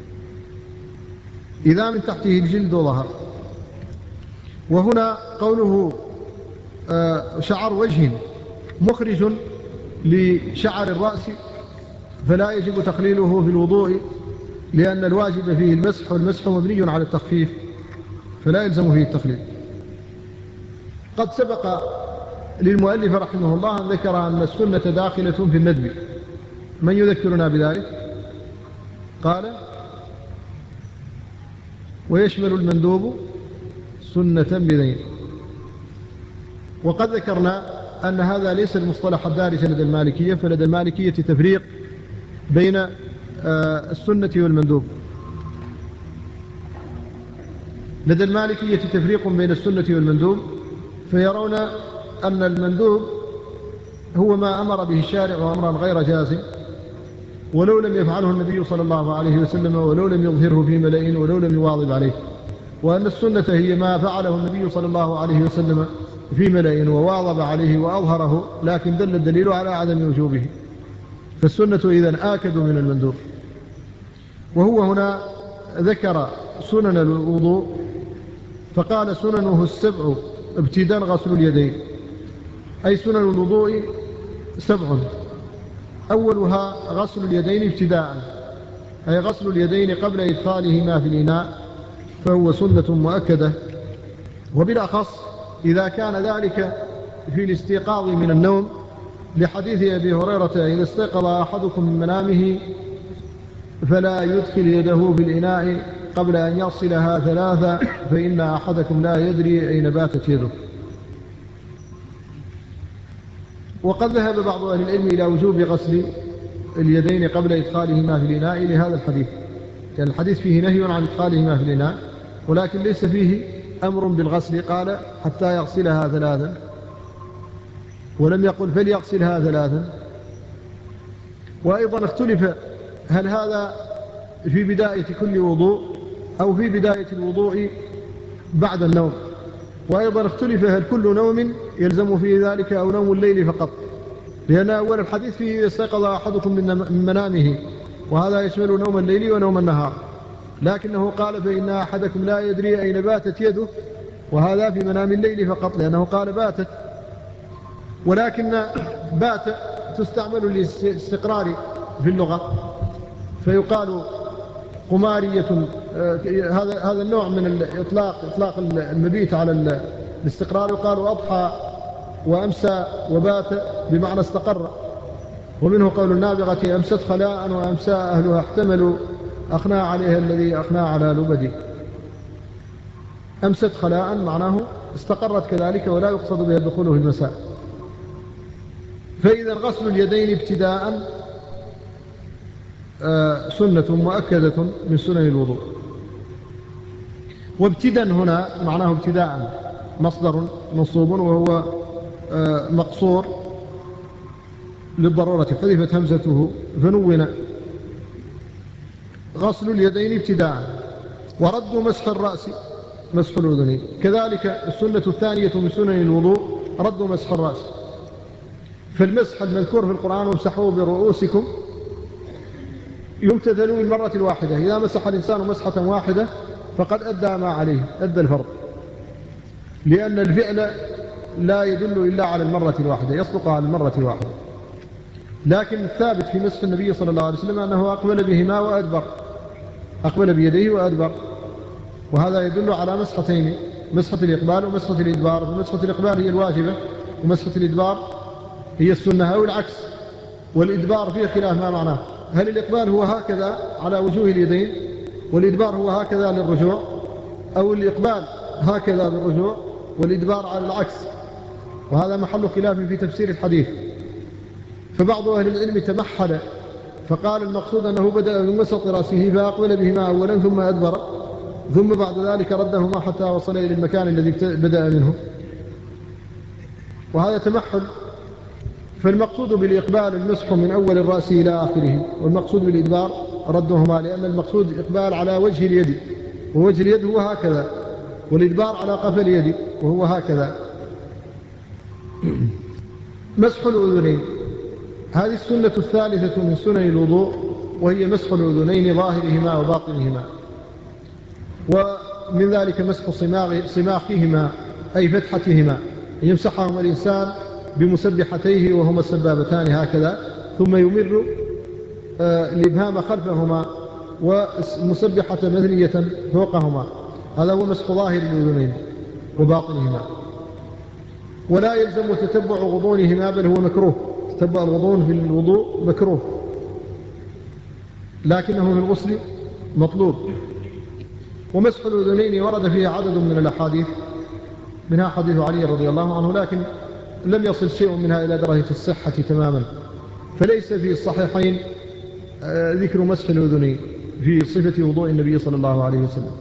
إذا من تحته الجلد ظهر. وهنا قوله شعر وجه مخرج لشعر الرأس فلا يجب تقليله في الوضوء، لأن الواجب فيه المسح، والمسح مبني على التخفيف فلا يلزم فيه التقليل. قد سبق للمؤلف رحمه الله أن ذكر أن السنة داخلة في الندب. من يذكرنا بذلك؟ قال ويشمل المندوب سنة بذين. وقد ذكرنا أن هذا ليس المصطلح الدارج لدى المالكية، فلدى المالكية تفريق بين السنة والمندوب. لدى المالكية تفريق بين السنة والمندوب، فيرون أن المندوب هو ما أمر به الشارع وأمرا غير جازم، ولو لم يفعله النبي صلى الله عليه وسلم، ولو لم يظهره في ملئ، ولو لم يواظب عليه. وأن السنة هي ما فعله النبي صلى الله عليه وسلم في ملئ وواظب عليه وأظهره، لكن دل الدليل على عدم وجوبه. فالسنة إذن آكد من المندوب. وهو هنا ذكر سنن الوضوء فقال سننه السبع ابتداء غسل اليدين، أي سنن الوضوء سبع. أولها غسل اليدين ابتداء، أي غسل اليدين قبل إدخالهما في الإناء، فهو سنة مؤكدة. وبالأخص إذا كان ذلك في الاستيقاظ من النوم، لحديث أبي هريرة إذا استيقظ أحدكم من منامه فلا يدخل يده في الإناء قبل أن يغسلها ثلاثة فإن أحدكم لا يدري أين باتت يده. وقد ذهب بعض أهل العلم إلى وجوب غسل اليدين قبل إدخالهما في الإناء لهذا الحديث، لأن الحديث فيه نهي عن إدخالهما في الإناء، ولكن ليس فيه أمر بالغسل، قال حتى يغسلها ثلاثا، ولم يقل فليغسلها ثلاثا. وأيضا اختلف هل هذا في بداية كل وضوء أو في بداية الوضوء بعد النوم. وأيضا اختلف هل كل نوم يلزم فيه ذلك أو نوم الليل فقط، لأن أول الحديث فيه استيقظ أحدكم من منامه، وهذا يشمل نوم الليل ونوم النهار، لكنه قال فإن أحدكم لا يدري أين باتت يده، وهذا في منام الليل فقط، لأنه قال باتت. ولكن بات تستعمل للاستقرار في اللغة، فيقال قمارية، هذا هذا النوع من الإطلاق، إطلاق المبيت على الاستقرار، يقال أضحى وأمسى وبات بمعنى استقر. ومنه قول النابغة أمست خلاء وأمسى أهلها احتملوا أخنى عليها الذي أخنى على لبدي. أمست خلاء معناه استقرت كذلك، ولا يقصد بها الدخول في المساء. فإذا غسل اليدين ابتداء سنة مؤكدة من سنن الوضوء. وابتداء هنا معناه ابتداء مصدر منصوب وهو مقصور للضرورة، حذفت همزته فنون. غسل اليدين ابتداء. ورد مسح الرأس مسح الأذنين، كذلك السنة الثانية من سنن الوضوء رد مسح الرأس. فالمسح المذكور في القرآن وامسحوا برؤوسكم يمتثل بالمرة الواحدة. إذا مسح الإنسان مسحة واحدة فقد أدى ما عليه، أدى الفرض، لأن الفعل لا يدل إلا على المرة الواحدة، يصدق على المرة الواحدة. لكن الثابت في مسح النبي صلى الله عليه وسلم أنه أقبل بهما وأدبر، أقبل بيديه وأدبر، وهذا يدل على مسحتين، مسحة الإقبال ومسحة الإدبار. فمسحة الإقبال هي الواجبة، ومسحة الإدبار هي السنة أو العكس. والإدبار فيه خلاف ما معناه، هل الإقبال هو هكذا على وجوه اليدين والإدبار هو هكذا للرجوع، أو الإقبال هكذا للرجوع والإدبار على العكس؟ وهذا محل خلاف في تفسير الحديث. فبعض أهل العلم تمحل فقال المقصود أنه بدأ من وسط رأسه فأقبل بهما أولا ثم أدبر، ثم بعد ذلك ردهما حتى وصل إلى المكان الذي بدأ منه، وهذا تمحل. فالمقصود بالإقبال المسح من أول الرأس إلى آخره، والمقصود بالإدبار ردهما، لأن المقصود الإقبال على وجه اليد، ووجه اليد هو هكذا، والإدبار على قفا اليد وهو هكذا. مسح الأذنين. هذه السنة الثالثة من سنن الوضوء، وهي مسح الأذنين ظاهرهما وباطنهما، ومن ذلك مسح صماخهما أي فتحتهما، يمسحهما الإنسان بمسبحتيه وهما السبابتان هكذا، ثم يمر الإبهام خلفهما ومسبحة مثنية فوقهما، هذا هو مسح ظاهر الأذنين وباطنهما. ولا يلزم تتبع غضونهما، بل هو مكروه، تتبع الغضون في الوضوء مكروه، لكنه في الغسل مطلوب. ومسح الأذنين ورد فيه عدد من الأحاديث، منها حديث علي رضي الله عنه، لكن لم يصل شيء منها إلى درجة الصحة تماما، فليس في الصحيحين ذكر مسح الأذنين في صفة وضوء النبي صلى الله عليه وسلم،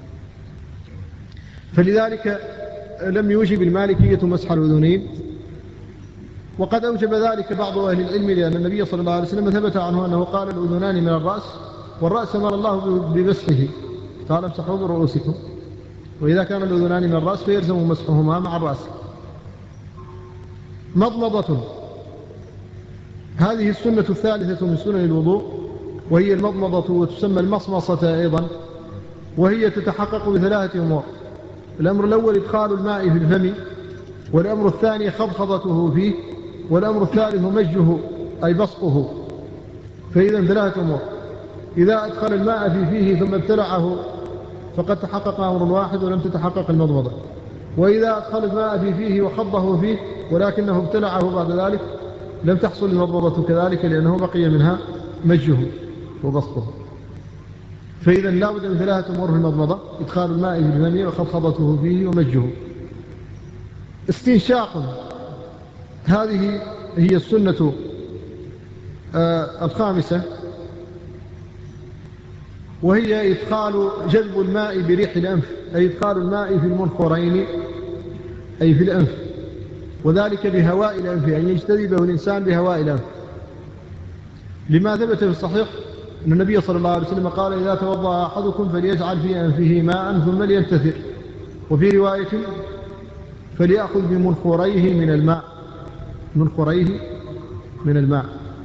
فلذلك لم يوجب المالكية مسح الأذنين. وقد أوجب ذلك بعض أهل العلم، لأن النبي صلى الله عليه وسلم ثبت عنه أنه قال الأذنان من الرأس، والرأس أمر الله بمسحه، قال امسحوا برؤوسكم، وإذا كان الأذنان من الرأس فيلزم مسحهما مع الرأس. مضمضة، هذه السنة الثالثة من سنن الوضوء، وهي المضمضة، وتسمى المصمصة أيضا، وهي تتحقق بثلاثة أمور. الأمر الأول إدخال الماء في الفم، والأمر الثاني خضخضته فيه، والأمر الثالث مجه أي بسطه. فإذا ثلاثة أمور: إذا أدخل الماء في فيه ثم ابتلعه فقد تحقق أمر واحد ولم تتحقق المضمضة، وإذا أدخل الماء في فيه وخضه فيه ولكنه ابتلعه بعد ذلك لم تحصل المضمضة كذلك، لأنه بقي منها مجه وبسطه. فإذا لا بد من ثلاثة أمور في المضمضة: إدخال الماء في الفم وخضخضته فيه ومجه. استنشاق، هذه هي السنة آه الخامسة، وهي إدخال جذب الماء بريح الأنف، أي إدخال الماء في المنخرين أي في الأنف، وذلك بهواء الأنف، أن يعني يجتذبه الإنسان بهواء الأنف، لما ثبت في الصحيح أن النبي صلى الله عليه وسلم قال: إذا توضأ أحدكم فليجعل في أنفه ماء ثم لينتثر، وفي رواية فليأخذ بمنخريه من الماء، منخريه من الماء.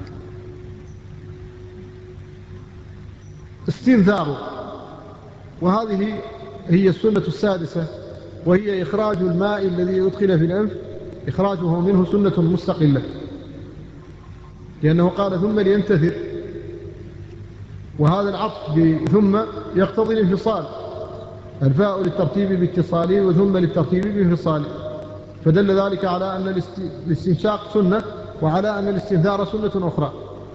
استنثار، وهذه هي السنة السادسة، وهي إخراج الماء الذي يدخل في الأنف، إخراجه منه سنة مستقلة، لأنه قال ثم لينتثر، وهذا العطف ثم يقتضي الانفصال، الفاء للترتيب باتصاله وثم للترتيب بانفصاله، فدل ذلك على أن الاستنشاق سنة، وعلى أن الاستنثار سنة أخرى.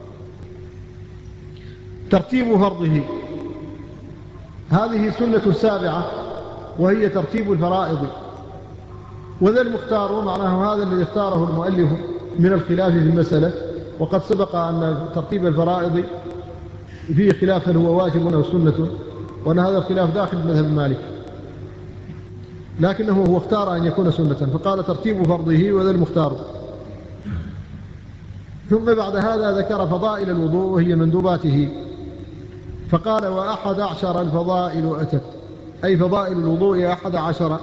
ترتيب فرضه، هذه سنة سابعة، وهي ترتيب الفرائض. وذا المختار معناه هذا الذي اختاره المؤلف من الخلاف في المسألة، وقد سبق أن ترتيب الفرائض فيه خلاف هل هو واجب أو سنة، وأن هذا الخلاف داخل مذهب مالك، لكنه هو اختار أن يكون سنة، فقال ترتيب فرضه وذا المختار. ثم بعد هذا ذكر فضائل الوضوء وهي مندوباته، فقال: وأحد عشر الفضائل أتت، أي فضائل الوضوء أحد عشر.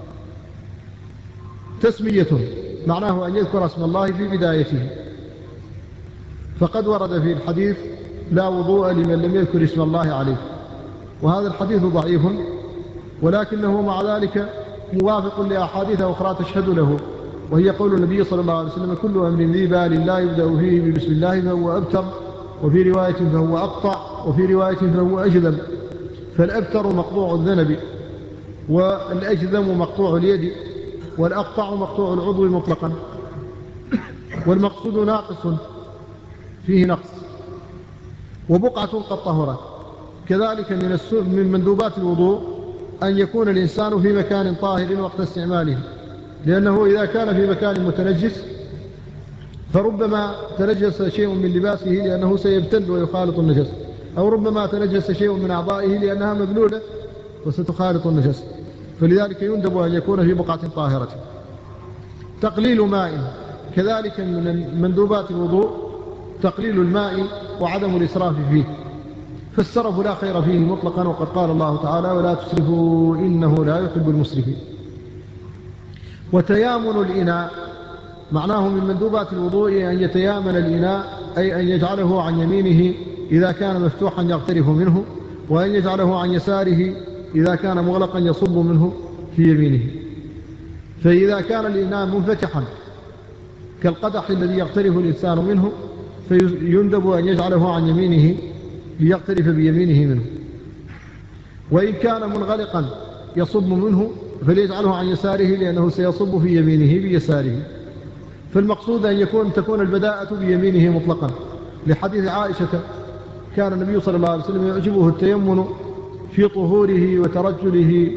تسمية معناه أن يذكر اسم الله في بدايته، فقد ورد في الحديث: لا وضوء لمن لم يذكر اسم الله عليه، وهذا الحديث ضعيف، ولكنه مع ذلك موافق لأحاديث أخرى تشهد له، وهي قول النبي صلى الله عليه وسلم: كل أمر ذي بال لا يبدأ فيه ببسم الله فهو أبتر، وفي رواية فهو أقطع، وفي رواية فهو أجذب. فالأبتر مقطوع الذنب، والأجذم مقطوع اليد، والأقطع مقطوع العضو مطلقا، والمقصود ناقص فيه نقص، وبقعة قد طهرت. كذلك من من مندوبات الوضوء أن يكون الإنسان في مكان طاهر وقت استعماله، لأنه إذا كان في مكان متنجس فربما تنجس شيء من لباسه لأنه سيبتل ويخالط النجس، أو ربما تنجس شيء من أعضائه لأنها مبلولة وستخالط النجس، فلذلك يندب أن يكون في بقعة طاهرة. تقليل ماء، كذلك من مندوبات الوضوء تقليل الماء وعدم الإسراف فيه، فالسرف لا خير فيه مطلقا، وقد قال الله تعالى: ولا تسرفوا إنه لا يحب المسرفين. وتيامن الإناء، معناه من مندوبات الوضوء أن يتيامن الإناء، أي أن يجعله عن يمينه إذا كان مفتوحا يغترف منه، وأن يجعله عن يساره إذا كان مغلقا يصب منه في يمينه. فإذا كان الإناء منفتحا كالقدح الذي يغترف الإنسان منه فيندب أن يجعله عن يمينه ليغترف بيمينه منه، وإن كان منغلقا يصب منه فليجعله عن يساره لأنه سيصب في يمينه بيساره. فالمقصود أن يكون تكون البداءة بيمينه مطلقا، لحديث عائشة كان النبي صلى الله عليه وسلم يعجبه التيمن في طهوره وترجله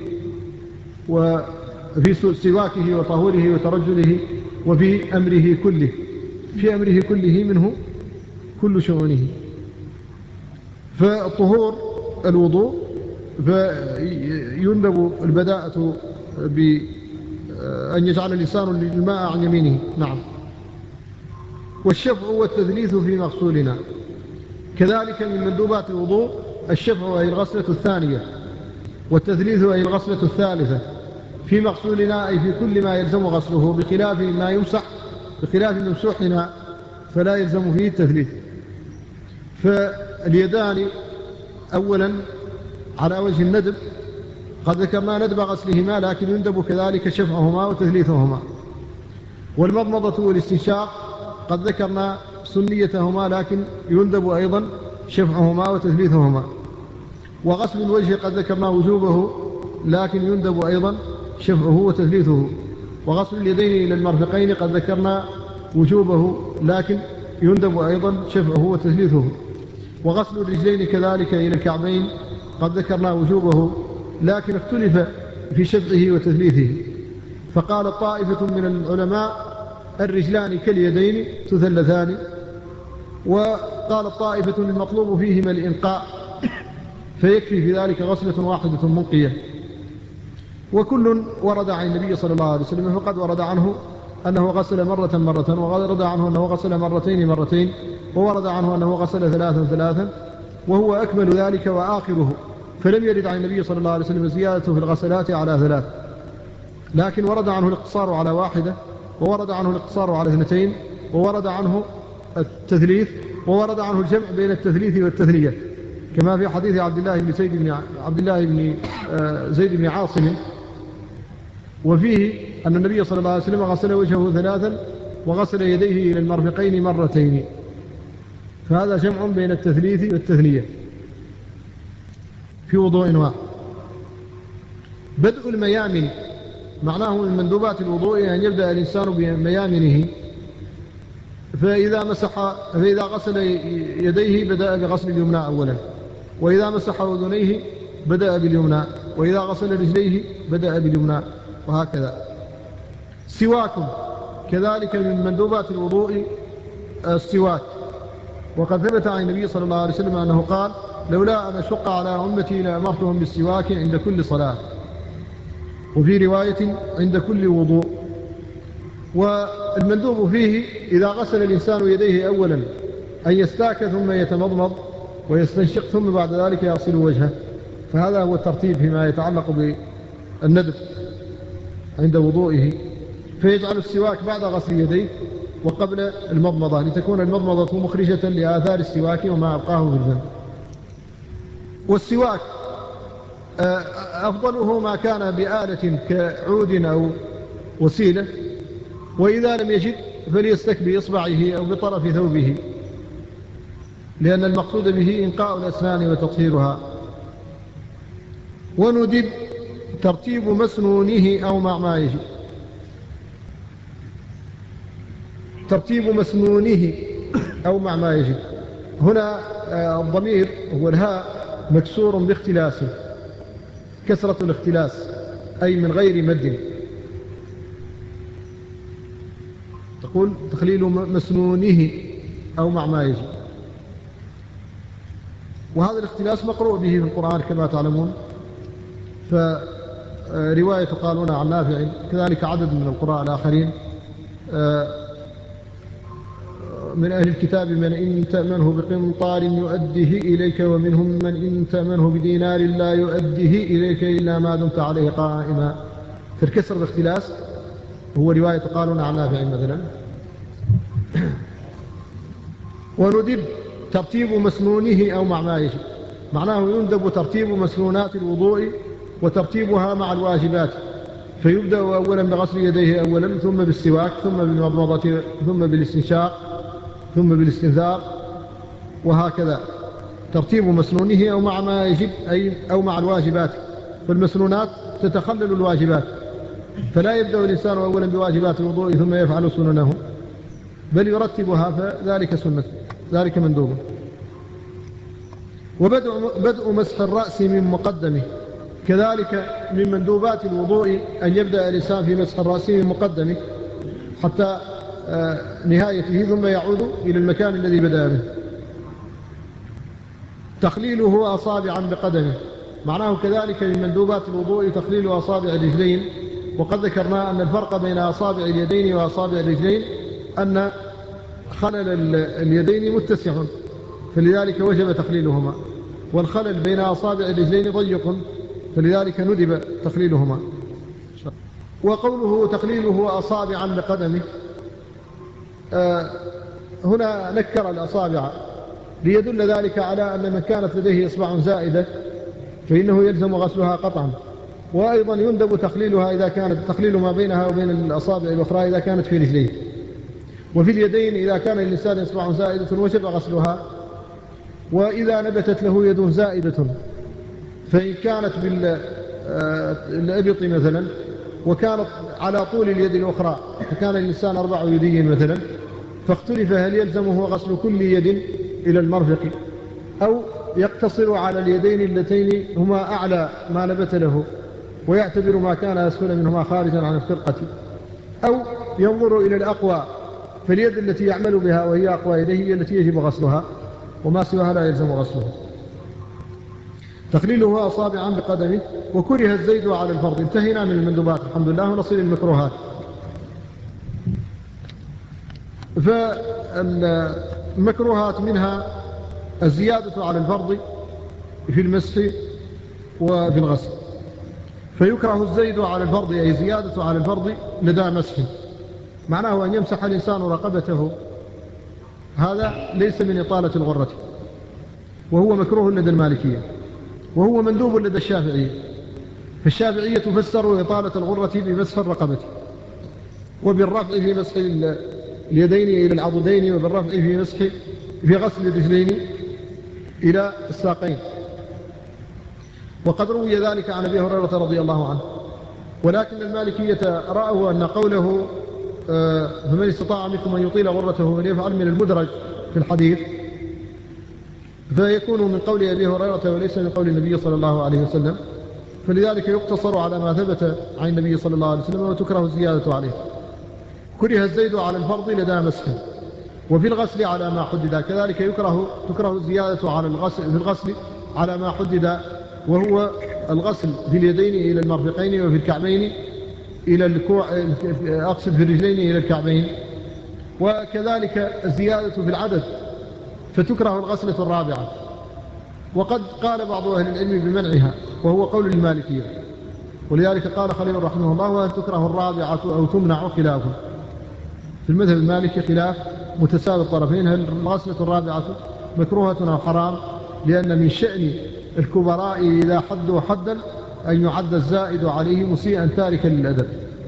وفي سواكه وطهوره وترجله وفي أمره كله، في أمره كله منه كل شؤونه. فالطهور الوضوء فيندب البداءة بأن يجعل الإنسان الماء عن يمينه. نعم. والشفع والتثليث في مغسولنا، كذلك من مندوبات الوضوء الشفع أي الغسلة الثانية، والتثليث أي الغسلة الثالثة في مغسولنا، أي في كل ما يلزم غسله، بخلاف ما يمسح، بخلاف ممسوحنا فلا يلزم فيه التثليث. فاليدان أولا على وجه الندب، قد ذكرنا ندب غسلهما، لكن يندب كذلك شفعهما وتثليثهما. والمضمضة والاستنشاق قد ذكرنا سنيتهما، لكن يندب أيضا شفعهما وتثليثهما. وغسل الوجه قد ذكرنا وجوبه، لكن يندب أيضا شفعه وتثليثه. وغسل اليدين إلى المرفقين قد ذكرنا وجوبه، لكن يندب أيضا شفعه وتثليثه. وغسل الرجلين كذلك إلى الكعبين قد ذكرنا وجوبه، لكن اختلف في شفعه وتثليثه. فقال طائفة من العلماء الرجلان كاليدين تثلثان، وقال طائفة المطلوب فيهما الإنقاء، فيكفي في ذلك غسلة واحدة منقية. وكل ورد عن النبي صلى الله عليه وسلم، فقد ورد عنه أنه غسل مرة مرة، وورد عنه أنه غسل مرتين مرتين، وورد عنه أنه غسل ثلاثا ثلاثا، وهو أكمل ذلك وآخره. فلم يرد عن النبي صلى الله عليه وسلم زيادة في الغسلات على ثلاث، لكن ورد عنه الاقتصار على واحدة، وورد عنه الاقتصار على اثنتين، وورد عنه التثليث، وورد عنه الجمع بين التثليث والتثلية، كما في حديث عبد الله بن زيد بن عبد الله بن زيد بن عاصم، وفيه أن النبي صلى الله عليه وسلم غسل وجهه ثلاثا وغسل يديه إلى المرفقين مرتين. فهذا جمع بين التثليث والتثلية في وضوء واحد. بدء الميامن معناه من مندوبات الوضوء أن يبدأ الإنسان بميامنه، فإذا مسح فإذا غسل يديه بدأ بغسل اليمنى أولا، وإذا مسح أذنيه بدأ باليمنى، وإذا غسل رجليه بدأ باليمنى، وهكذا. سواكم كذلك من مندوبات الوضوء السواك، وقد ثبت عن النبي صلى الله عليه وسلم أنه قال: لولا أن أشق على أمتي لأمرتهم بالسواك عند كل صلاة، وفي رواية عند كل وضوء. والمندوب فيه إذا غسل الإنسان يديه أولا أن يستاك ثم يتمضمض ويستنشق، ثم بعد ذلك يغسل وجهه. فهذا هو الترتيب فيما يتعلق بالندب عند وضوئه. فيجعل السواك بعد غسل يديه وقبل المضمضة، لتكون المضمضة مخرجة لآثار السواك وما أبقاه في الفم. والسواك أفضله ما كان بآلة كعود أو وسيلة، وإذا لم يجد فليستك بإصبعه أو بطرف ثوبه، لأن المقصود به إنقاء الأسنان وتطهيرها. وندب ترتيب مسنونه أو مع ما يجب. ترتيب مسنونه أو مع ما يجب، هنا الضمير هو الهاء مكسور باختلاسه، كسرة الاختلاس أي من غير مد. تقول تخليل مسنونه أو مع ما يجب. وهذا الاختلاس مقروء به في القرآن كما تعلمون، فرواية قالون عن نافع، كذلك عدد من القراء الآخرين من أهل الكتاب: من إن تأمنه بقنطار يؤديه إليك، ومنهم من إن تأمنه بدينار لا يؤديه إليك إلا ما دمت عليه قائما. فالكسر باختلاس هو رواية قالون عن نافع مثلا. وندب ترتيب مسنونه أو مع ما يجب، معناه يندب ترتيب مسنونات الوضوء وترتيبها مع الواجبات، فيبدأ أولا بغسل يديه أولا، ثم بالسواك، ثم بالمضمضة، ثم بالاستنشاق، ثم بالاستنثار، وهكذا ترتيب مسنونه أو مع ما يجب، أي أو مع الواجبات. فالمسنونات تتخلل الواجبات، فلا يبدأ الإنسان أولا بواجبات الوضوء ثم يفعل سننه، بل يرتبها، فذلك سنة، ذلك مندوب. وبدء بدء مسح الرأس من مقدمه، كذلك من مندوبات الوضوء أن يبدأ الإنسان في مسح الرأس من مقدمه حتى نهايته، ثم يعود إلى المكان الذي بدأ به. تخليله أصابعا بقدمه، معناه كذلك من مندوبات الوضوء تخليل أصابع الرجلين. وقد ذكرنا أن الفرق بين أصابع اليدين وأصابع الرجلين أن خلل اليدين متسع، فلذلك وجب تخليلهما، والخلل بين أصابع الرجلين ضيق، فلذلك ندب تخليلهما. وقوله تخليله أصابعا بقدمه، آه هنا نكر الأصابع ليدل ذلك على أن من كانت لديه إصبع زائدة فإنه يلزم غسلها قطعا. وأيضا يندب تخليلها إذا كانت تخليل ما بينها وبين الأصابع الأخرى إذا كانت في رجليه. وفي اليدين إذا كان للإنسان إصبع زائدة وجب غسلها. وإذا نبتت له يد زائدة، فإن كانت بالإبط مثلا وكانت على طول اليد الأخرى، فكان الإنسان أربع يدين مثلا، فاختلف هل يلزمه غسل كل يد إلى المرفق أو يقتصر على اليدين اللتين هما أعلى ما نبت له ويعتبر ما كان أسفل منهما خارجا عن الفرقة، أو ينظر إلى الأقوى، فاليد التي يعمل بها وهي أقوى يديه هي التي يجب غسلها، وما سواها لا يلزم غسله. تخليله أصابعا بقدمه. وكره الزيد على الفرض. انتهينا من المندوبات الحمد لله، ونصل المكروهات. فالمكروهات منها الزيادة على الفرض في المسح وفي الغسل. فيكره الزيد على الفرض، أي زيادة على الفرض لدى مسح، معناه أن يمسح الإنسان رقبته، هذا ليس من إطالة الغرة، وهو مكروه لدى المالكية، وهو مندوب لدى الشافعية. فالشافعية تفسر إطالة الغرة بمسح الرقبة، وبالرفع في مسح اليدين إلى العضدين، وبالرفع في مسح في غسل الرجلين إلى الساقين. وقد روي ذلك عن أبي هريرة رضي الله عنه. ولكن المالكية رأوا أن قوله فمن استطاع منكم أن يطيل غرته فليفعل من المدرج في الحديث، فيكون من قول أبي هريرة وليس من قول النبي صلى الله عليه وسلم، فلذلك يقتصر على ما ثبت عن النبي صلى الله عليه وسلم، وتكره الزيادة عليه. كره الزيد على الفرض لدى مسحه. وفي الغسل على ما حدد، كذلك يكره تكره الزيادة على الغسل في الغسل على ما حدد، وهو الغسل في اليدين إلى المرفقين، وفي الكعبين إلى الكوع، أقصد في الرجلين إلى الكعبين. وكذلك الزيادة في العدد، فتكره الغسلة الرابعة. وقد قال بعض أهل العلم بمنعها، وهو قول المالكية، ولذلك قال خليل رحمه الله وأن تكره الرابعة أو تمنع خلافه. في المذهب المالكي خلاف متساوي الطرفين، هل الغسلة الرابعة مكروهة أو حرام، لأن من شأن الكبراء إذا حدوا حدا أن يعد الزائد عليه مسيئا تاركا للأدب.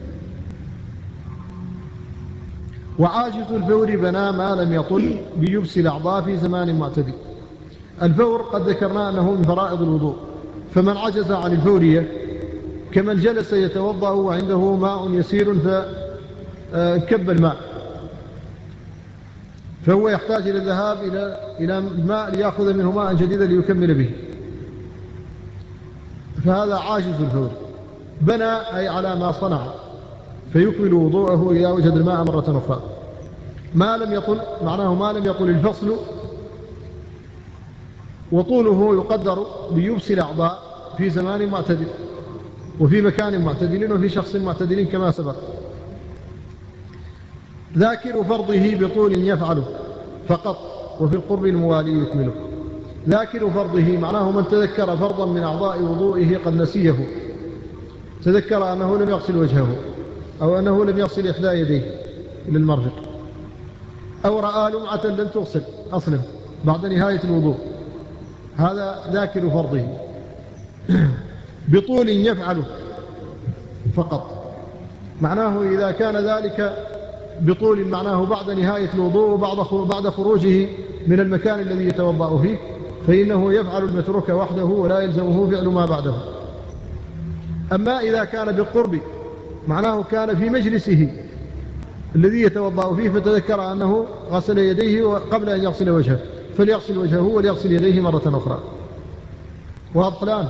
وعاجز الفور بنى ما لم يطل بيبس الأعضاء في زمان معتدل. الفور قد ذكرنا أنه من فرائض الوضوء، فمن عجز عن الفورية كمن جلس يتوضأ وعنده ماء يسير فكب الماء، فهو يحتاج إلى الذهاب إلى إلى الماء ليأخذ منه ماء جديدا ليكمل به، فهذا عاجز الفور. بنى أي على ما صنع، فيكمل وضوءه إذا وجد الماء مرة أخرى. ما لم يطل معناه ما لم يطل الفصل، وطوله يقدر بيبس الأعضاء في زمان معتدل، وفي مكان معتدل، وفي شخص معتدل كما سبق. ذاكر فرضه بطول يفعله فقط، وفي القرب الموالي يكمله. ذاكر فرضه معناه من تذكر فرضا من أعضاء وضوئه قد نسيه، تذكر أنه لم يغسل وجهه، أو أنه لم يغسل إحدى يديه للمرفق، أو رأى لمعة لم تغسل أصلا بعد نهاية الوضوء، هذا ذاكر فرضه بطول يفعله فقط. معناه إذا كان ذلك بطول معناه بعد نهاية الوضوء وبعد خروجه من المكان الذي يتوضأ فيه، فإنه يفعل المتروك وحده ولا يلزمه فعل ما بعده. أما إذا كان بالقرب معناه كان في مجلسه الذي يتوضأ فيه فتذكر أنه غسل يديه قبل أن يغسل وجهه، فليغسل وجهه وليغسل يديه مرة أخرى. واضح الآن؟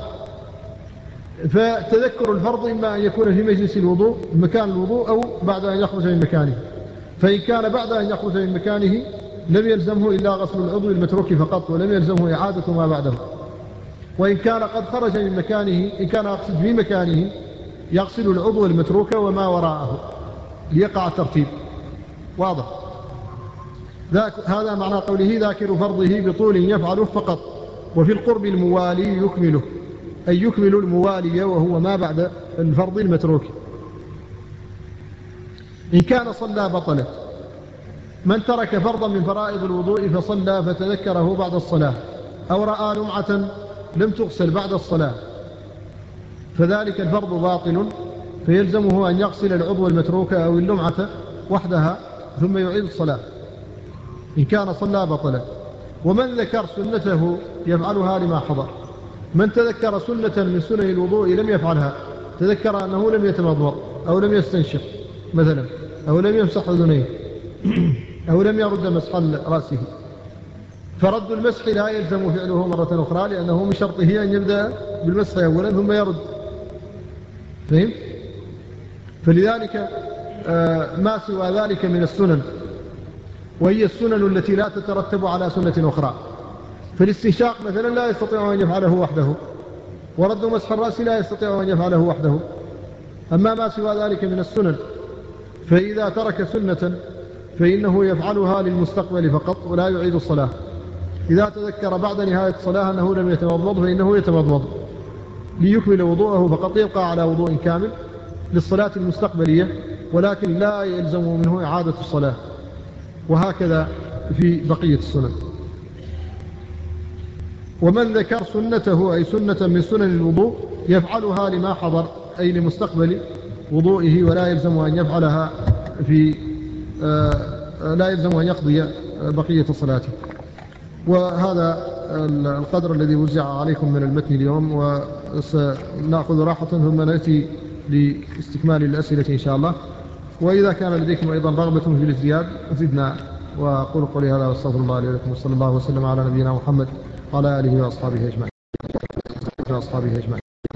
فتذكر الفرض إما أن يكون في مجلس الوضوء مكان الوضوء أو بعد أن يخرج من مكانه. فإن كان بعد أن يخرج من مكانه لم يلزمه إلا غسل العضو المتروك فقط، ولم يلزمه إعادة ما بعده. وإن كان قد خرج من مكانه، إن كان يقصد في مكانه يغسل العضو المتروك وما وراءه ليقع الترتيب. واضح؟ هذا معنى قوله ذاكر فرضه بطول يفعله فقط. وفي القرب الموالي يكمله، أي يكمل الموالي وهو ما بعد الفرض المتروك. إن كان صلى بطلت. من ترك فرضا من فرائض الوضوء فصلى فتذكره بعد الصلاة، أو رأى لمعة لم تغسل بعد الصلاة، فذلك الفرض باطل، فيلزمه أن يغسل العضو المتروك أو اللمعة وحدها ثم يعيد الصلاة إن كان صلى بطلت. ومن ذكر سنته يفعلها لما حضر. من تذكر سنة من سنن الوضوء لم يفعلها، تذكر أنه لم يتمضمض أو لم يستنشق مثلا، أو لم يمسح أذنيه أو لم يرد مسح رأسه، فرد المسح لا يلزم فعله مرة أخرى، لأنه من شرطه أن يبدأ بالمسح أولا ثم يرد. فهم؟ فلذلك ما سوى ذلك من السنن، وهي السنن التي لا تترتب على سنة أخرى. فالاستنشاق مثلا لا يستطيع أن يفعله وحده، ورد مسح الرأس لا يستطيع أن يفعله وحده. أما ما سوى ذلك من السنن فإذا ترك سنة فإنه يفعلها للمستقبل فقط ولا يعيد الصلاة. إذا تذكر بعد نهاية الصلاة أنه لم يتمضمض فإنه يتمضمض ليكمل وضوءه فقط، يبقى على وضوء كامل للصلاة المستقبلية، ولكن لا يلزم منه إعادة الصلاة. وهكذا في بقية السنن. ومن ذكر سنته أي سنة من سنن الوضوء يفعلها لما حضر، أي لمستقبل وضوئه، ولا يلزم أن يفعلها في آه لا يلزم أن يقضي بقية صلاته. وهذا القدر الذي وزع عليكم من المتن اليوم، وسنأخذ راحة ثم نأتي لاستكمال الأسئلة إن شاء الله. وإذا كان لديكم أيضا رغبة في الازدياد زدنا. وأقول قولي هذا واستغفر الله لي ولكم، وصلى الله وسلم على نبينا محمد وعلى آله وأصحابه أجمعين.